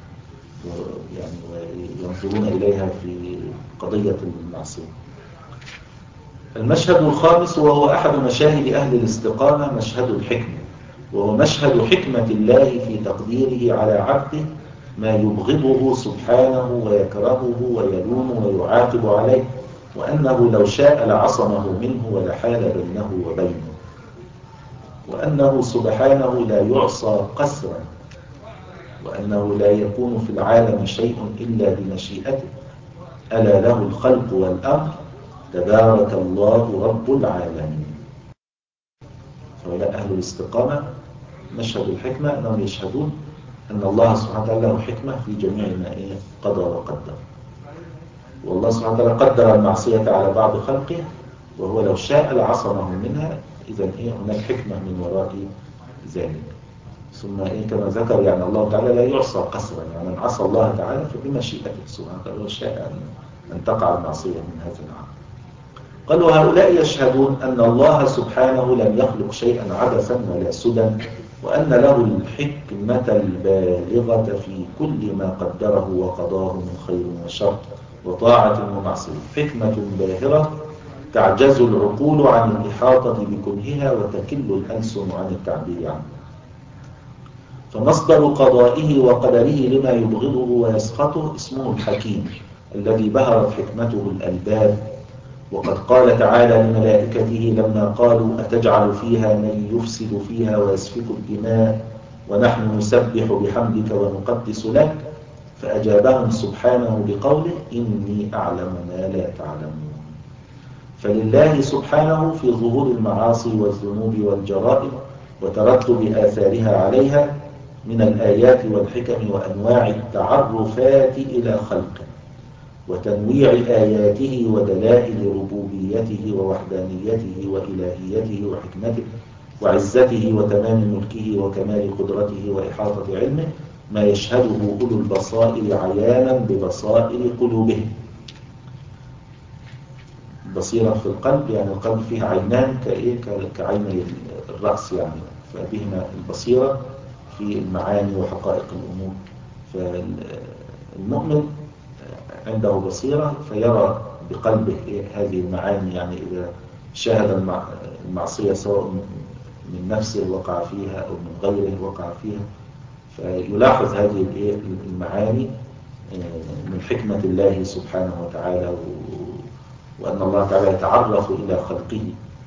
ويعني وينظرون إليها في قضية المعصية. المشهد الخامس وهو أحد مشاهد أهل الاستقامة مشهد الحكمة، وهو مشهد حكمة الله في تقديره على عبده ما يبغضه سبحانه ويكرهه ويلوم ويعاتب عليه، وأنه لو شاء لعصمه منه ولحال بينه وبينه، وأنه سبحانه لا يعصى قسرا، وأنه لا يكون في العالم شيء إلا بمشيئته، ألا له الخلق والأمر، تبارك الله رب العالمين. فهؤلاء أهل الاستقامة مشهد الحكمة أنهم يشهدون أن الله سبحانه وتعالى له حكمة في جميع ما إيه قدر وقدر، والله سبحانه وتعالى قدر المعصية على بعض خلقه، وهو لو شاء لعصمه منها. إذن إيه هناك حكمة من وراء ذلك. ثم إيه كما ذكر يعني الله تعالى لا يعصى قسرا، يعني من عصى الله تعالى فبمشيئته سبحانه وتعالى وشاء أن تقع المعصية من هذا العام. قال: وهؤلاء يشهدون أن الله سبحانه لم يخلق شيئا عبثا ولا سدى، وأن له الحكمة البالغة في كل ما قدره وقضاه من خير وشر وطاعة ومعصية، حكمة باهرة تعجز العقول عن الإحاطة بكنهها وتكل الألسن عن التعبير عنه. فمصدر قضائه وقدره لما يبغضه ويسخطه اسمه الحكيم الذي بهرت حكمته الألباب. وقد قال تعالى لملائكته لما قالوا أتجعل فيها من يفسد فيها ويسفك الدماء ونحن نسبح بحمدك ونقدس لك، فأجابهم سبحانه بقوله إني أعلم ما لا تعلمون. فلله سبحانه في ظهور المعاصي والذنوب والجرائم وترتب آثارها عليها من الآيات والحكم وأنواع التعرفات إلى خلقه وتنويع آياته ودلائل ربوبيته ووحدانيته وإلهيته وحكمته وعزته وتمام ملكه وكمال قدرته وإحاطة علمه، ما يشهده أولو البصائر عيانا ببصائر قلوبهم. بصيرة في القلب، يعني القلب فيه عينان كإيه كعيني الرأس، يعني فبهما البصيرة في المعاني وحقائق الأمور. فالمؤمن عنده بصيرة فيرى بقلبه هذه المعاني، يعني إذا شاهد المعصية سواء من نفسه وقع فيها أو من غيره وقع فيها، فيلاحظ هذه المعاني من حكمة الله سبحانه وتعالى، وأن الله تعالى يتعرف إلى خلقه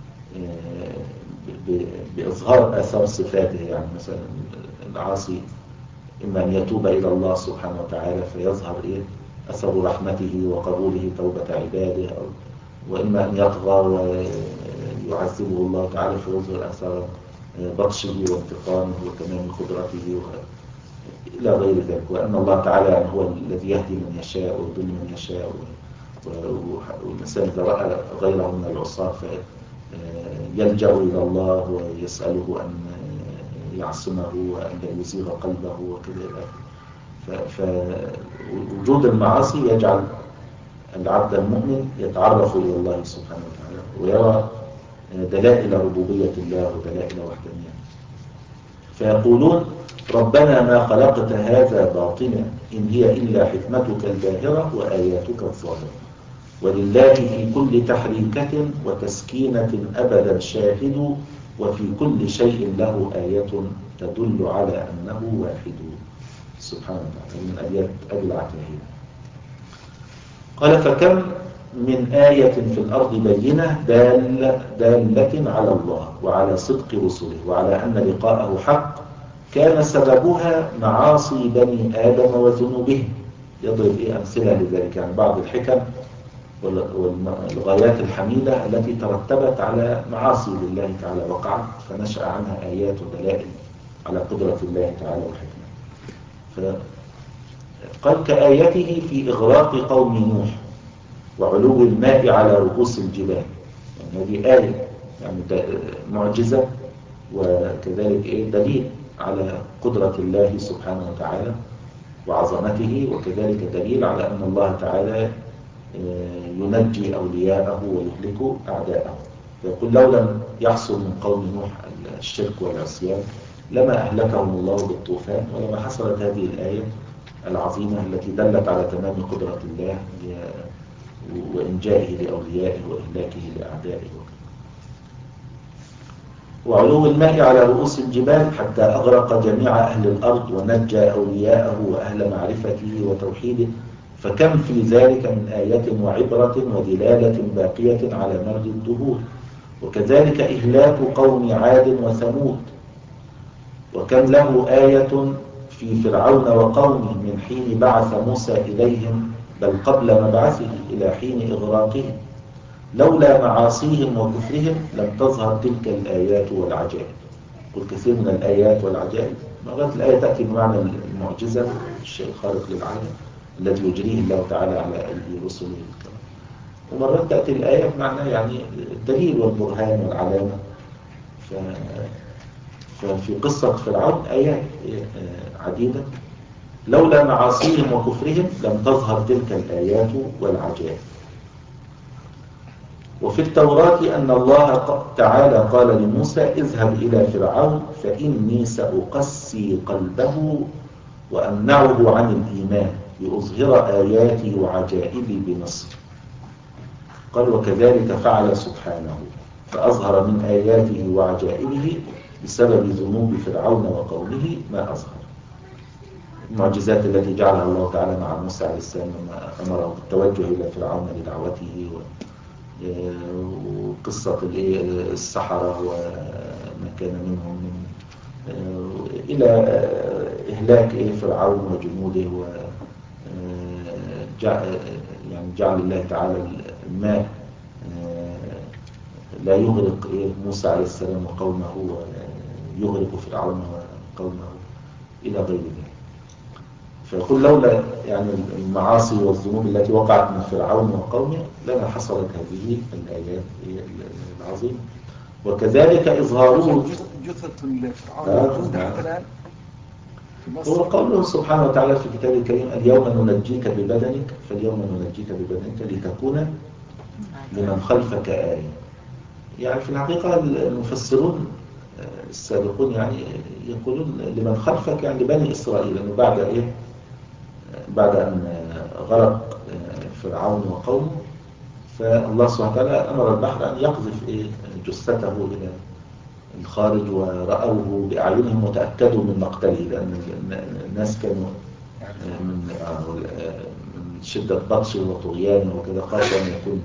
بإظهار آثار صفاته. يعني مثلا العاصي إما أن يتوب إلى الله سبحانه وتعالى فيظهر إيه أثر رحمته وقبوله توبة عباده، وإما أن يطغى ويعذبه الله تعالى فيظهر أثر بطشه وانتقامه وتمام قدرته إلى غير ذلك، وأن الله تعالى يعني هو الذي يهدي من يشاء ويضل من يشاء، والإنسان إذا رأى غيره من العصاة يلجأ إلى الله ويسأله أن يعصمه وأن لا يزيغ قلبه وكذا. فوجود المعاصي يجعل العبد المؤمن يتعرف إلى الله سبحانه وتعالى ويرى دلائل ربوبية الله ودلائل وحدانيته، فيقولون ربنا ما خلقت هذا باطلا إن هي إلا حكمتك الباهرة وآياتك الظاهرة، ولله في كل تحريكة وتسكينة أبدا شاهد، وفي كل شيء له آية تدل على أنه واحد سبحانه وتعالى. من آيات أبي العتاهية قال فكم من آية في الأرض بينة دالة, دالة على الله وعلى صدق رسله وعلى أن لقاءه حق، كان سببها معاصي بني آدم وذنوبهم. يضرب إيه أمثلة لذلك، يعني بعض الحكم والغايات الحميدة التي ترتبت على معاصي لله تعالى وقعت، فنشأ عنها آيات ودلائل على قدرة الله تعالى وحكمة. فقال كآيته في إغراق قوم نوح وعلو الماء على رؤوس الجبال، يعني هذه آية يعني معجزة وكذلك إيه دليل على قدرة الله سبحانه وتعالى وعظمته، وكذلك دليل على أن الله تعالى ينجي أولياءه ويهلك أعداءه. فيقول لو لم يحصل من قوم نوح الشرك والعصيان لما أهلكهم الله بالطوفان، ولما حصلت هذه الآية العظيمة التي دلت على تمام قدرة الله وإنجائه لأوليائه وإهلاكه لأعدائه. وعلو الماء على رؤوس الجبال حتى أغرق جميع أهل الأرض ونجى أولياءه وأهل معرفته وتوحيده، فكم في ذلك من آية وعبرة ودلالة باقية على مر الدهور. وكذلك إهلاك قوم عاد وثمود، وكم له آية في فرعون وقومه من حين بعث موسى إليهم بل قبل مبعثه إلى حين إغراقهم، لولا معاصيهم وكفرهم لم تظهر تلك الآيات والعجائب. قل كثير من الآيات والعجائب، مرات الآية تأتي بمعنى المعجزة، الشيء الخارق للعالم الذي يجريه الله تعالى على أيدي رسله الكرام، ومرات تأتي الآية بمعنى يعني الدليل والبرهان والعلامة. ف... ففي قصة فرعون آيات عديدة، لولا معاصيهم وكفرهم لم تظهر تلك الآيات والعجائب. وفي التوراة أن الله تعالى قال لموسى اذهب إلى فرعون فإني سأقسي قلبه وأمنعه عن الإيمان لأظهر آياتي وعجائبي بمصر. قال وكذلك فعل سبحانه فأظهر من آياته وعجائبه بسبب ذنوب فرعون وقومه ما أظهر. المعجزات التي جعلها الله تعالى مع موسى عليه السلام لما أمره بالتوجه إلى فرعون لدعوته، وقصة السحرة وما كان منهم من إلى إهلاك فرعون وجنوده، و يعني جعل الله تعالى الماء لا يغرق موسى عليه السلام وقومه ويغرق فرعون وقومه إلى غير ذلك. فيقول لولا يعني المعاصي والذنوب التي وقعت من فرعون وقومه لما حصلت هذه الآيات العظيمة. وكذلك إظهاره جثة فرعون موجودة حتى الآن في مصر. هو قوله سبحانه وتعالى في كتابه الكريم اليوم ننجيك ببدنك فاليوم ننجيك ببدنك لتكون لمن خلفك آية. يعني في الحقيقة المفسرون السابقون يعني يقولون لمن خلفك يعني لبني إسرائيل، لأنه بعد إيه بعد أن غرق فرعون وقومه فالله سبحانه وتعالى أمر البحر أن يقذف إيه جثته إلى الخارج، ورأوه بأعينهم وتأكدوا من مقتله، لأن الناس كانوا من من شدة بطشه وطغيانه وكذا خافوا أن يكون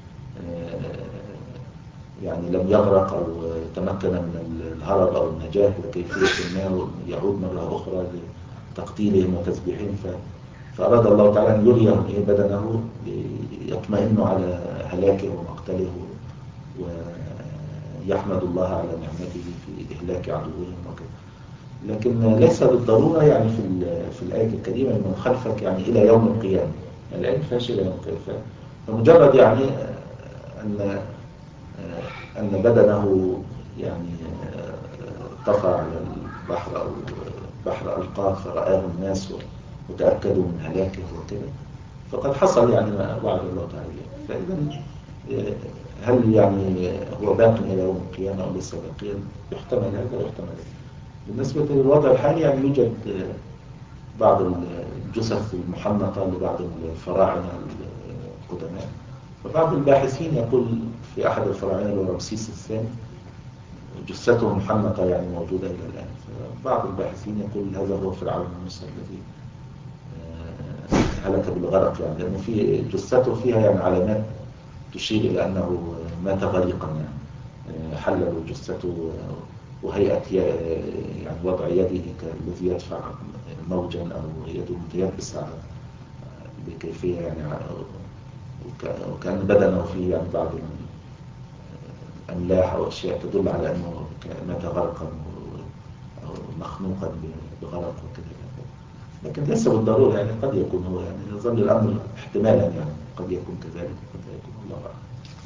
يعني لم يغرق أو تمكن من الهرب أو النجاة وكيفية ما يعود مرة أخرى لتقتيلهم وتذبيحهم. فأراد الله تعالى أن يريهم إيه بدنه ليطمئنوا على هلاكه ومقتله يحمد الله على نعمته في إهلاك عدوهم وكذا. لكن ليس بالضرورة يعني في في الآية الكريمة من خلفك يعني إلى يوم القيامة، يعني العين فاشلة يوم القيامة. فمجرد يعني أن أن بدنه يعني طفى على البحر أو البحر ألقاه فرآه الناس وتأكدوا من هلاكه وكذا، فقد حصل يعني ما وعد الله تعالى. فإذا هل يعني هو باق إلى يوم القيامة أو ليس باقيا؟ يحتمل هذا ويحتمل هذا. بالنسبة للوضع الحالي يعني يوجد بعض الجثث المحنطة لبعض الفراعنة القدماء، فبعض الباحثين يقول في أحد الفراعنة اللي هو رمسيس الثاني جثته محنطة يعني موجودة إلى الآن. فبعض الباحثين يقول هذا هو فرعون موسى الذي هلك بالغرق، يعني لأنه في جثته فيها يعني علامات تشير إلى أنه مات غريقا، يعني حللوا جثته وهيئة يعني وضع يده كالذي يدفع موجا أو يده متيبس على بكيفية يعني، وكأن بدنه فيه يعني بعض الأملاح أو أشياء تدل على أنه مات غرقا أو مخنوقا بغرق وكذا. لكن ليس بالضرورة يعني، قد يكون هو يعني يظل الأمر احتمالا يعني، قد يكون كذلك وقد يكون الله أعلم.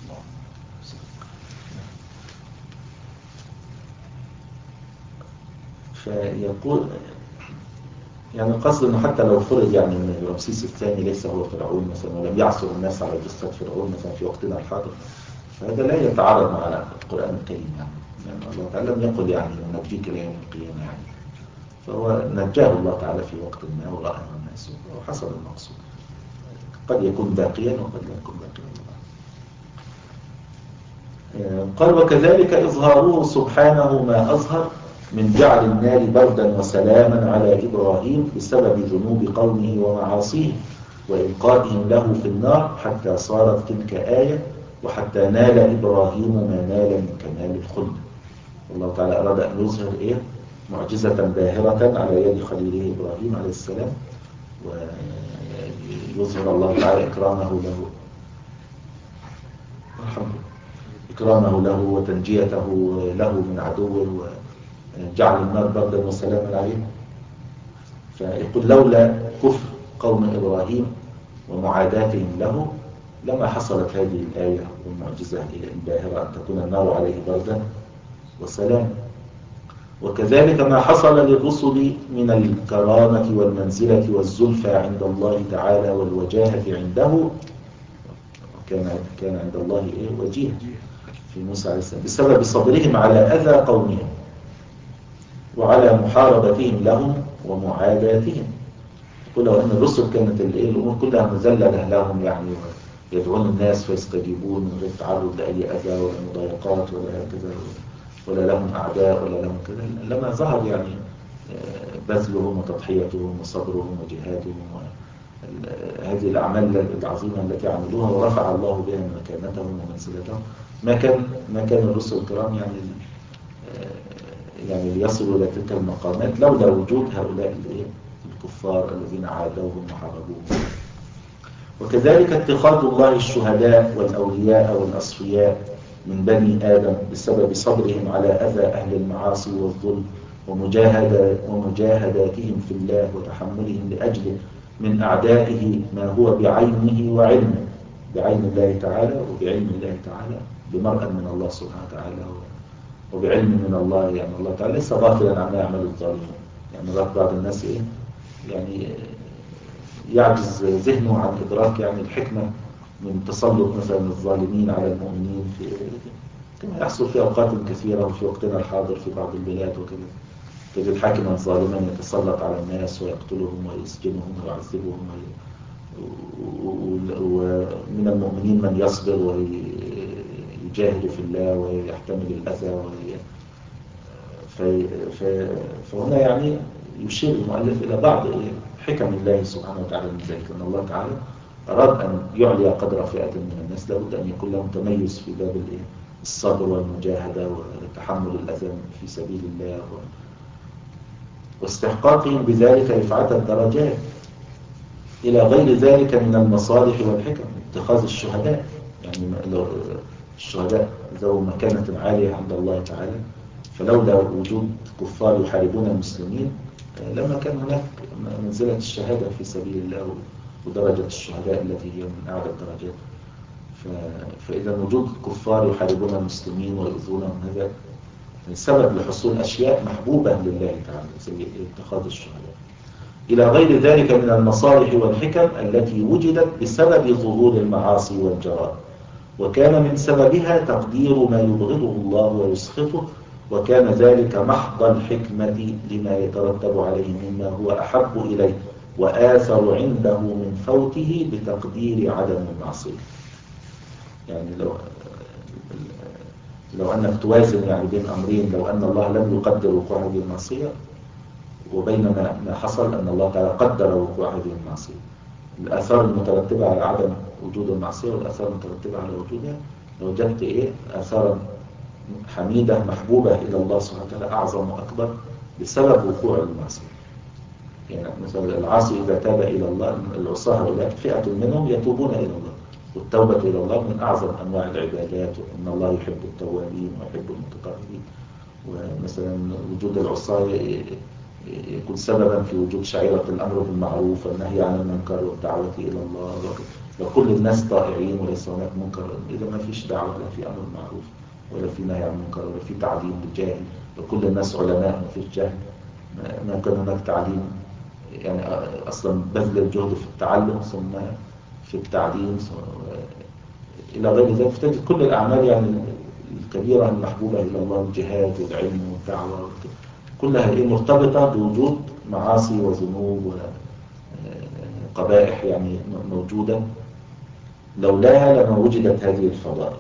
فيقول يعني القصد أنه حتى لو فرض يعني أن رمسيس الثاني ليس هو فرعون مثلا ولم يعثر الناس على جثة فرعون مثلا في وقتنا الحاضر، فهذا لا يتعارض مع القرآن الكريم يعني، لأن يعني الله تعالى لم يقل يعني نجيك إلى يوم القيامة يعني، فهو نجاه الله تعالى في وقت ما ورآه الناس وحصل المقصود. قد يكون باقيا وقد لا يكون باقيا. قال وكذلك إظهاره سبحانه ما أظهر من جعل النار بردا وسلاما على إبراهيم بسبب ذنوب قومه ومعاصيه وإلقائهم له في النار حتى صارت تلك آية وحتى نال إبراهيم ما نال من كمال الخلد. الله تعالى أراد أن يظهر إيه؟ معجزة باهرة على يد خليله إبراهيم عليه السلام، ويظهر الله تعالى إكرامه له الحمد إكرامه له وتنجيته له من عدوه وجعل النار بردا وسلاما عليه. فيقول لولا كفر قوم إبراهيم ومعاداتهم له لما حصلت هذه الآية والمعجزة الباهرة أن تكون النار عليه بردا وسلاما. وكذلك ما حصل للرسل من الكرامة والمنزلة والزلفى عند الله تعالى والوجاهة عنده، كان كان عند الله إيه وجيه في موسى عليه السلام بسبب صبرهم على أذى قومهم وعلى محاربتهم لهم ومعاداتهم. ولو أن الرسل كانت الأمور كلها مذللة لهم يعني، يدعون الناس فيستجيبون من غير تعرض لأي أذى ولا مضايقات ولا كذا، ولا لهم أعداء ولا لهم كذا، لما ظهر يعني بذلهم وتضحيتهم وصبرهم وجهادهم هذه الأعمال العظيمة التي عملوها ورفع الله بها مكانتهم ومنزلتهم، ما كان ما كان الرسل الكرام يعني يعني ليصلوا إلى تلك المقامات لولا وجود هؤلاء الكفار الذين عادوهم وحاربوهم. وكذلك اتخاذ الله الشهداء والأولياء والأصفياء من بني آدم بسبب صبرهم على أذى أهل المعاصي والظلم ومجاهدة ومجاهداتهم في الله وتحملهم لأجله من أعدائه ما هو بعينه وعلمه، بعين الله تعالى وبعلم الله تعالى، بمرأة من الله سبحانه وتعالى وبعلم من الله، يعني الله تعالى ليس غافلا عما يعمل الظالمون. يعني بعض الناس إيه يعني يعجز ذهنه عن إدراك يعني الحكمة من تسلط مثلا الظالمين على المؤمنين في كما يحصل في أوقات كثيرة وفي وقتنا الحاضر في بعض البلاد وكذا، تجد حاكما ظالما يتسلط على الناس ويقتلهم ويسجنهم ويعذبهم، ومن المؤمنين من يصبر ويجاهد في الله ويحتمل الأذى. فهنا يعني يشير المؤلف إلى بعض حكم الله سبحانه وتعالى من ذلك، أن الله تعالى أراد أن يعلي قدر فئة من الناس لابد أن يكون لهم تميز في باب الصبر والمجاهدة وتحمل الأذى في سبيل الله واستحقاقهم بذلك رفعة الدرجات إلى غير ذلك من المصالح والحكم. اتخاذ الشهداء يعني الشهداء ذو مكانة عالية عند الله تعالى، فلولا وجود كفار يحاربون المسلمين لما كان هناك منزلة الشهادة في سبيل الله ودرجة الشهداء التي هي من أعلى الدرجات. فإذا وجود كفار يحاربون المسلمين ويؤذونهم هذا سبب لحصول أشياء محبوبة لله تعالى زي اتخاذ الشهداء، إلى غير ذلك من المصالح والحكم التي وجدت بسبب ظهور المعاصي والجرائم، وكان من سببها تقدير ما يبغضه الله ويسخطه، وكان ذلك محض الحكمة لما يترتب عليه مما هو أحب إليه وآثر عنده من فوته بتقدير عدم المعصية. يعني لو لو أنك توازن يعني بين أمرين، لو أن الله لم يقدر وقوع هذه المعصية وبين ما حصل أن الله تعالى قدر وقوع هذه المعصية، الآثار المترتبة على عدم وجود المعصية والآثار المترتبة على وجودها، لو وجدت إيه آثارا حميدة محبوبة إلى الله سبحانه وتعالى أعظم وأكبر بسبب وقوع المعصية. يعني مثلا العاصي إذا تاب إلى الله، العصاة هؤلاء فئة منهم يتوبون إلى الله، والتوبة إلى الله من أعظم أنواع العبادات، وإن الله يحب التوابين ويحب المتطهرين. ومثلا وجود العصاة يكون سببا في وجود شعيرة الأمر بالمعروف والنهي عن المنكر والدعوة إلى الله، وكل الناس طائعين وليس هناك منكر. إذا ما فيش دعوة لا في أمر بالمعروف ولا في نهي عن المنكر ولا في تعليم للجاهل، وكل الناس علماء ما فيش جهل، ما كان هناك تعليم يعني أصلا بذل الجهد في التعلم ثم في التعليم إلى غير ذلك. فتجد كل الأعمال يعني الكبيرة المحبوبة إلى الله، الجهاد والعلم والدعوة كلها إيه مرتبطة بوجود معاصي وذنوب وقبائح يعني موجودة، لولاها لما وجدت هذه الفضائل.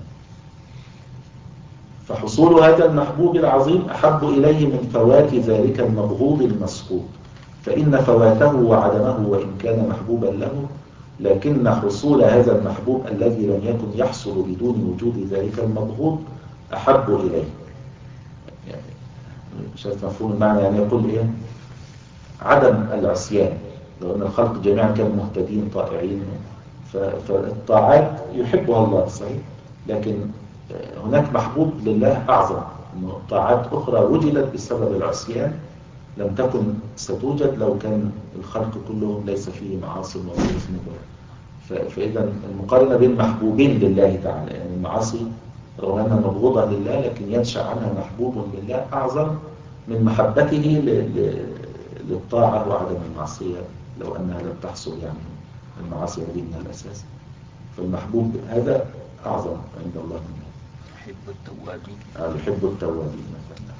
فحصول هذا المحبوب العظيم أحب إليه من فوات ذلك المبغوض المسخوط، فإن فواته وعدمه وإن كان محبوبا له، لكن حصول هذا المحبوب الذي لم يكن يحصل بدون وجود ذلك المبغوض أحب إليه. يعني مش عارف مفهوم المعنى، يعني يقول إيه عدم العصيان، لو أن الخلق جميعا كانوا مهتدين طائعين، فالطاعات يحبها الله صحيح، لكن هناك محبوب لله أعظم، أنه طاعات أخرى وجدت بسبب العصيان لم تكن ستوجد لو كان الخلق كلهم ليس فيه معاصي ولا ذنوب. فإذا المقارنة بين محبوبين لله تعالى، يعني المعاصي رغم أنها مبغوضة لله لكن ينشأ عنها محبوب لله أعظم من محبته للطاعة وعدم المعصية لو أنها لم تحصل، يعني المعاصي هذه من الأساس. فالمحبوب هذا أعظم عند الله منه. يحب التوابين. آه يحب التوابين مثلا.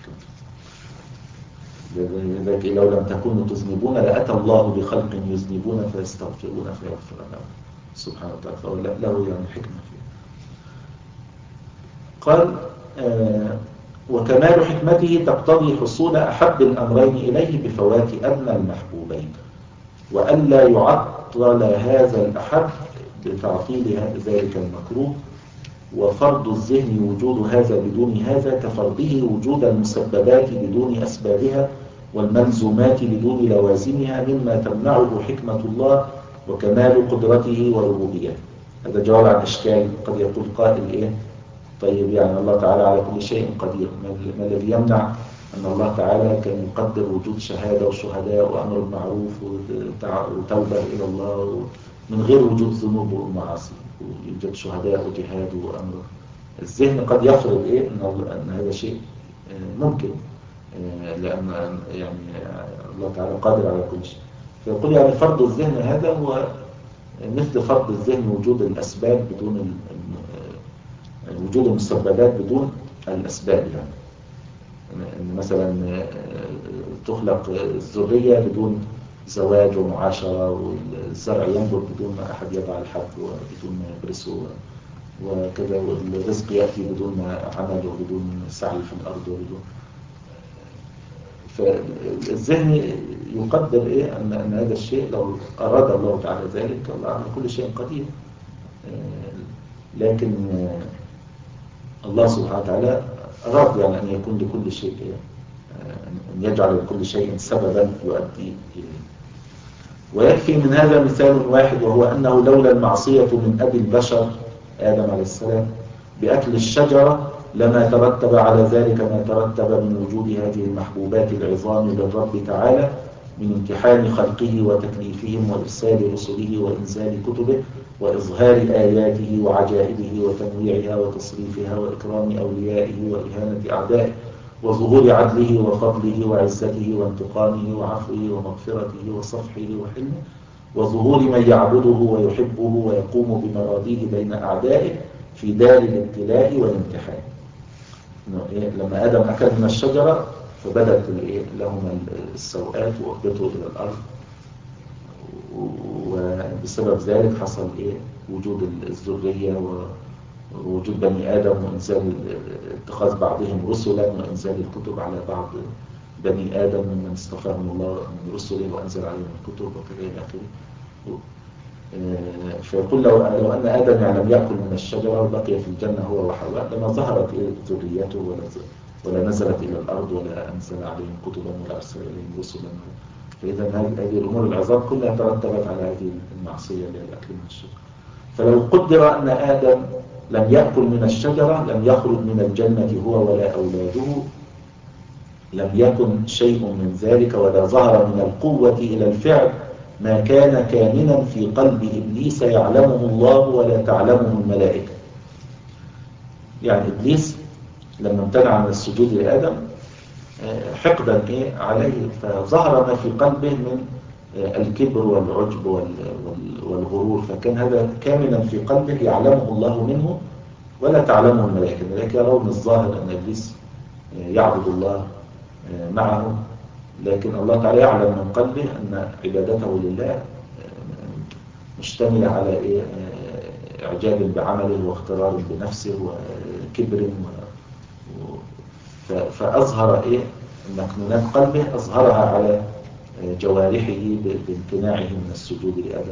لذلك لو لم تكونوا تذنبون لأتى الله بخلق يذنبون فيستغفرون فيغفر لهم سبحانه وتعالى، فهو له يعني حكمة فيه. قال آه وكمال حكمته تقتضي حصول أحب الأمرين إليه بفوات أدنى المحبوبين، وألا يعطل هذا الأحب بتعطيل ذلك المكروه. وفرض الذهن وجود هذا بدون هذا كفرضه وجود المسببات بدون أسبابها والملزومات بدون لوازمها، مما تمنعه حكمة الله وكمال قدرته وربوبيته. هذا جواب عن إشكال قد يقول قائل إيه طيب يعني الله تعالى على كل شيء قدير، ما الذي يمنع أن الله تعالى كان يقدر وجود شهادة وشهداء وأمر بالمعروف وتوبة إلى الله من غير وجود ذنوب ومعاصي، ويوجد شهداء وجهاد وأمر. الذهن قد يفرض إيه أن, أن هذا شيء ممكن، لأن يعني الله تعالى قادر على كل شيء. فيقول يعني فرض الذهن هذا هو مثل فرض الذهن وجود الأسباب بدون وجود المسببات بدون الأسباب. يعني إن مثلا تخلق الذرية بدون زواج ومعاشرة، والزرع ينبت بدون ما أحد يضع الحب وبدون ما يبرسه وكذا، والرزق يأتي بدون ما عمل وبدون سعي في الأرض وبدون. فالذهن يقدر إيه أن, أن هذا الشيء لو أراد الله تعالى ذلك، الله على كل شيء قدير، لكن الله سبحانه وتعالى أراد يعني أن يكون لكل شيء، أن يجعل لكل شيء سببا يؤدي إليه. ويكفي من هذا مثال واحد، وهو أنه لولا المعصية من أبي البشر آدم عليه السلام بأكل الشجرة لما ترتب على ذلك ما ترتب من وجود هذه المحبوبات العظام للرب تعالى من امتحان خلقه وتكليفهم وإرسال رسله وإنزال كتبه وإظهار آياته وعجائبه وتنويعها وتصريفها وإكرام أوليائه وإهانة أعدائه وظهور عدله وفضله وعزته وانتقامه وعفوه ومغفرته وصفحه وحلمه وظهور من يعبده ويحبه ويقوم بمراضيه بين أعدائه في دار الابتلاء والامتحان. لما آدم أكل من الشجرة فبدت لهم السوءات وأهبطوا إلى الأرض، وبسبب ذلك حصل إيه؟ وجود الذرية ووجود بني آدم وإنزال اتخاذ بعضهم رسلا وإنزال الكتب على بعض بني آدم ممن اصطفاهم الله من رسله وأنزل عليهم الكتب وكذا إلى آخره. فيقول لو, لو أن آدم يعني لم يأكل من الشجرة وبقي في الجنة هو وحواء لما ظهرت ذريته ولا, ولا نزلت إلى الأرض ولا أنزل عليهم كتبا ولا أرسل إليهم رسلا. فإذا هذه الأمور العظام كلها ترتبت على هذه المعصية اللي هي الأكل من الشجرة. فلو قدر أن آدم لم يأكل من الشجرة لم يخرج من الجنة هو ولا أولاده، لم يكن شيء من ذلك ولا ظهر من القوة إلى الفعل ما كان كامنا في قلب إبليس يعلمه الله ولا تعلمه الملائكة. يعني إبليس لما امتنع من السجود لآدم حقدا إيه عليه، فظهر ما في قلبه من الكبر والعجب والغرور، فكان هذا كامنا في قلبه يعلمه الله منه ولا تعلمه الملائكة. الملائكة يرون الظاهر أن إبليس يعبد الله معه، لكن الله تعالى يعلم من قلبه أن عبادته لله مشتملة على إيه؟ إعجاب بعمله واخترار بنفسه وكبر و... فأظهر إيه؟ مكنونات قلبه أظهرها على جوارحه بامتناعه من السجود لآدم.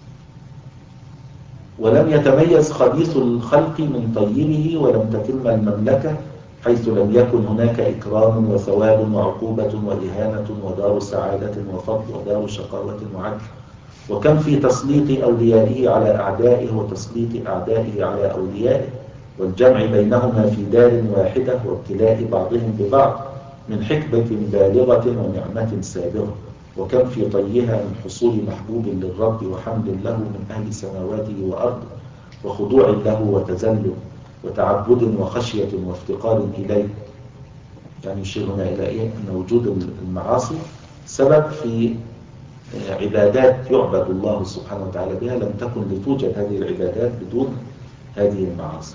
ولم يتميز خبيث الخلق من طيبه ولم تتم المملكة حيث لم يكن هناك إكرام وثواب وعقوبة وإهانة ودار سعادة وفضل ودار شقاوة وعدل. وكم في تسليط أوليائه على أعدائه وتسليط أعدائه على أوليائه والجمع بينهما في دار واحدة وابتلاء بعضهم ببعض من حكمة بالغة ونعمة سابغة. وكم في طيها من حصول محبوب للرب وحمد له من أهل سماواته وأرضه وخضوع له وتذلل وتعبد وخشية وافتقار إليه. يعني يشيرنا إلى إيه؟ أن وجود المعاصي سبب في عبادات يعبد الله سبحانه وتعالى بها لم تكن لتوجد هذه العبادات بدون هذه المعاصي.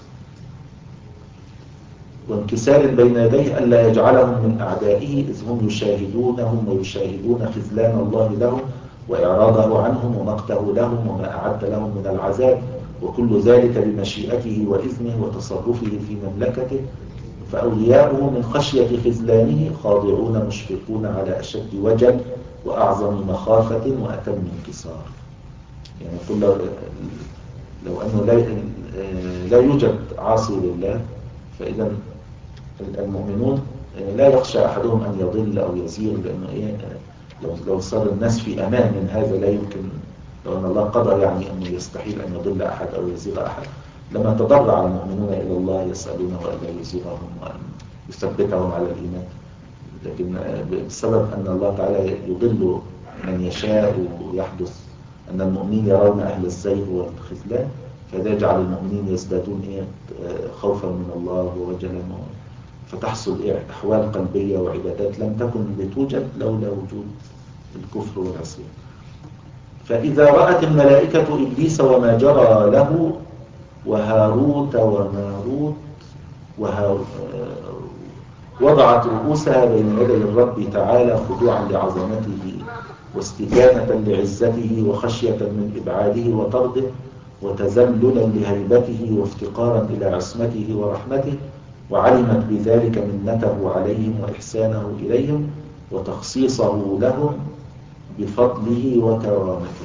وانكسار بين يديه ألا يجعلهم من أعدائه إذ هم يشاهدونهم ويشاهدون خذلان الله لهم وإعراضه عنهم ومقته لهم وما أعد لهم من العذاب، وكل ذلك بمشيئته وإذنه وتصرفه في مملكته. فأولياؤه من خشية خذلانه خاضعون مشفقون على أشد وجل وأعظم مخافة وأتم انكسار. يعني يقول لو, لو أنه لا, لا يوجد عاصي لله فإذا المؤمنون لا يخشى أحدهم أن يضل أو يزيغ، لأنه إيه لو, لو صار الناس في أمان من هذا لا يمكن، لو أن الله قدر يعني أنه يستحيل أن يضل أحد أو يزيغ أحد لما تضرع المؤمنون إلى الله يسألونه ألا يزيغهم وأن يثبتهم على الإيمان. لكن بسبب أن الله تعالى يضل من يشاء ويحدث أن المؤمنين يرون أهل الزيغ والخذلان فهذا يجعل المؤمنين يزدادون إيه خوفا من الله ووجلا، فتحصل إيه أحوال قلبية وعبادات لم تكن لتوجد لولا وجود الكفر والعصيان. فإذا رأت الملائكة إبليس وما جرى له وهاروت وماروت وهاروت وضعت رؤوسها بين يدي الرب تعالى خضوعا لعظمته واستكانة لعزته وخشية من إبعاده وطرده وتذللا لهيبته وافتقارا إلى عصمته ورحمته، وعلمت بذلك منته عليهم وإحسانه إليهم وتخصيصه لهم بفضله وكرامته.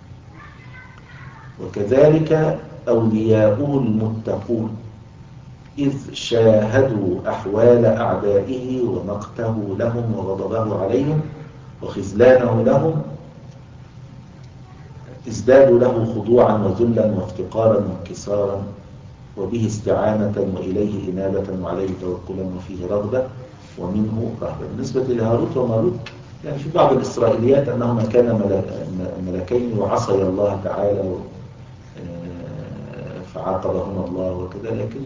وكذلك أولياؤه المتقون إذ شاهدوا أحوال أعدائه ومقته لهم وغضبه عليهم وخذلانه لهم ازدادوا له خضوعا وذلا وافتقارا وانكسارا وبه استعانة وإليه إنابة وعليه توكلا وفيه رغبة ومنه رهبة. بالنسبة لهاروت وماروت يعني في بعض الإسرائيليات أنهما كانا ملكين وعصي الله تعالى فعاقبهما الله وكذا، لكن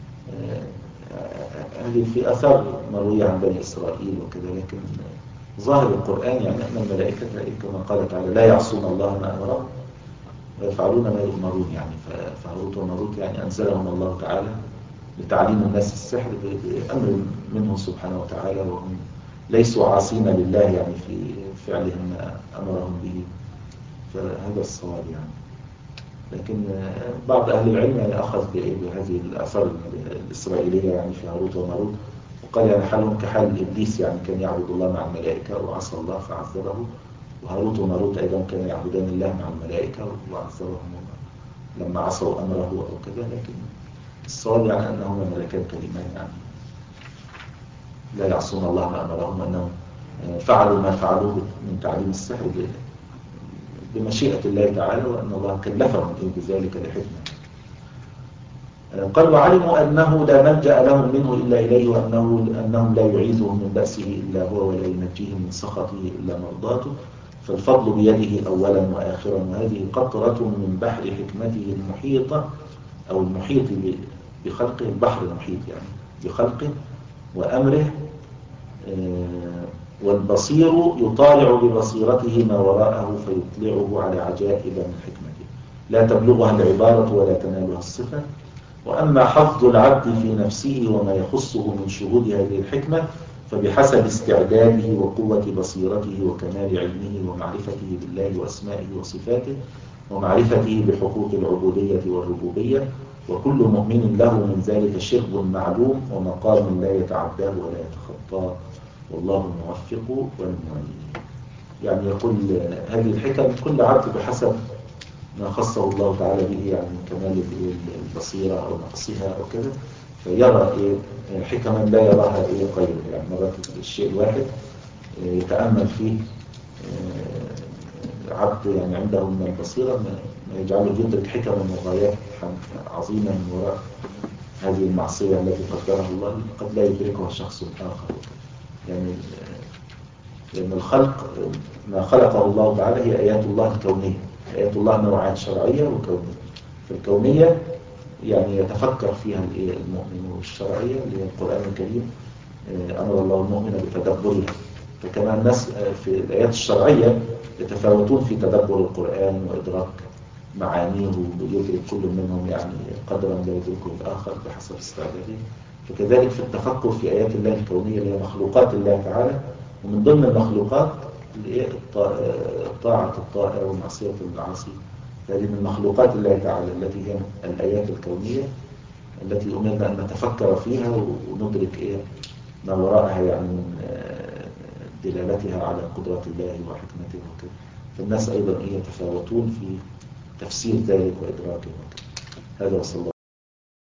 هذه في أثار مروية عن بني إسرائيل وكذا، لكن ظاهر القرآن يعني أن الملائكة كما قال تعالى لا يعصون الله ما أمرهم ويفعلون ما يؤمرون، يعني فهاروت وماروت يعني أنزلهم الله تعالى لتعليم الناس السحر بأمر منه سبحانه وتعالى، وهم ليسوا عاصين لله يعني في فعلهم ما أمرهم به، فهذا الصواب يعني. لكن بعض أهل العلم يعني أخذ بهذه الآثار الإسرائيلية يعني في هاروت وماروت، وقال يعني حالهم كحال إبليس، يعني كان يعبد الله مع الملائكة وعصى الله فعذبه، وهاروت وماروت أيضا كانوا يعبدان الله مع الملائكة وعذبهم لما عصوا أمره أو كذا، لكن الصواب يعني أنهما ملكان كريمان يعني لا يعصون الله ما أمرهم، وأنهم فعلوا ما فعلوه من تعليم السحر بمشيئة الله تعالى، وأن الله كلفهم بذلك لحكمة. قال وعلموا أنه لا ملجأ لهم منه إلا إليه، وأنه أنهم لا يعيذهم من بأسه إلا هو، ولا ينجيهم من سخطه إلا مرضاته، فالفضل بيده أولا وآخرا، وهذه قطرة من بحر حكمته المحيطة أو المحيط بخلقه، البحر المحيط يعني بخلقه وأمره، والبصير يطالع ببصيرته ما وراءه فيطلعه على عجائب من حكمته لا تبلغها العبارة ولا تنالها الصفة. وأما حفظ العبد في نفسه وما يخصه من شهود هذه الحكمة فبحسب استعداده وقوة بصيرته وكمال علمه ومعرفته بالله وأسمائه وصفاته ومعرفته بحقوق العبودية والربوبية، وكل مؤمن له من ذلك شرب معلوم ومقام لا يتعداه ولا يتخطاه، والله الموفق والمعين. يعني يقول هذه الحكم كل عبد بحسب ما خصه الله تعالى به، يعني من كمال البصيرة أو نقصها أو كذا، فيرى إيه حكما لا يراها إيه غيره، يعني مرات الشيء الواحد يتأمل فيه عبد يعني عنده من البصيرة ما يجعله يدرك حكما وغايات عظيمة من وراء هذه المعصية التي قدرها الله قد لا يدركها شخص آخر. يعني لأن الخلق ما خلقه الله تعالى هي آيات الله الكونية، آيات الله نوعان شرعية وكونية. فالكونية يعني يتفكر فيها المؤمن، والشرعية اللي هي القرآن الكريم أمر الله المؤمن بتدبرها، فكما الناس في الآيات الشرعية يتفاوتون في تدبر القرآن وإدراك معانيه، ويدرك كل منهم يعني قدرا لا يدركه الآخر بحسب استعداده، فكذلك في التفكر في آيات الله الكونية اللي هي مخلوقات الله تعالى، ومن ضمن المخلوقات الطاعة الطائع ومعصية العاصي، هذه من مخلوقات الله تعالى التي هي الآيات الكونية التي أمرنا أن نتفكر فيها وندرك إيه ما وراءها يعني من دلالتها على قدرة الله وحكمته وكذا. فالناس أيضا إيه يتفاوتون في تفسير ذلك وإدراكه وكذا. هذا وصلى الله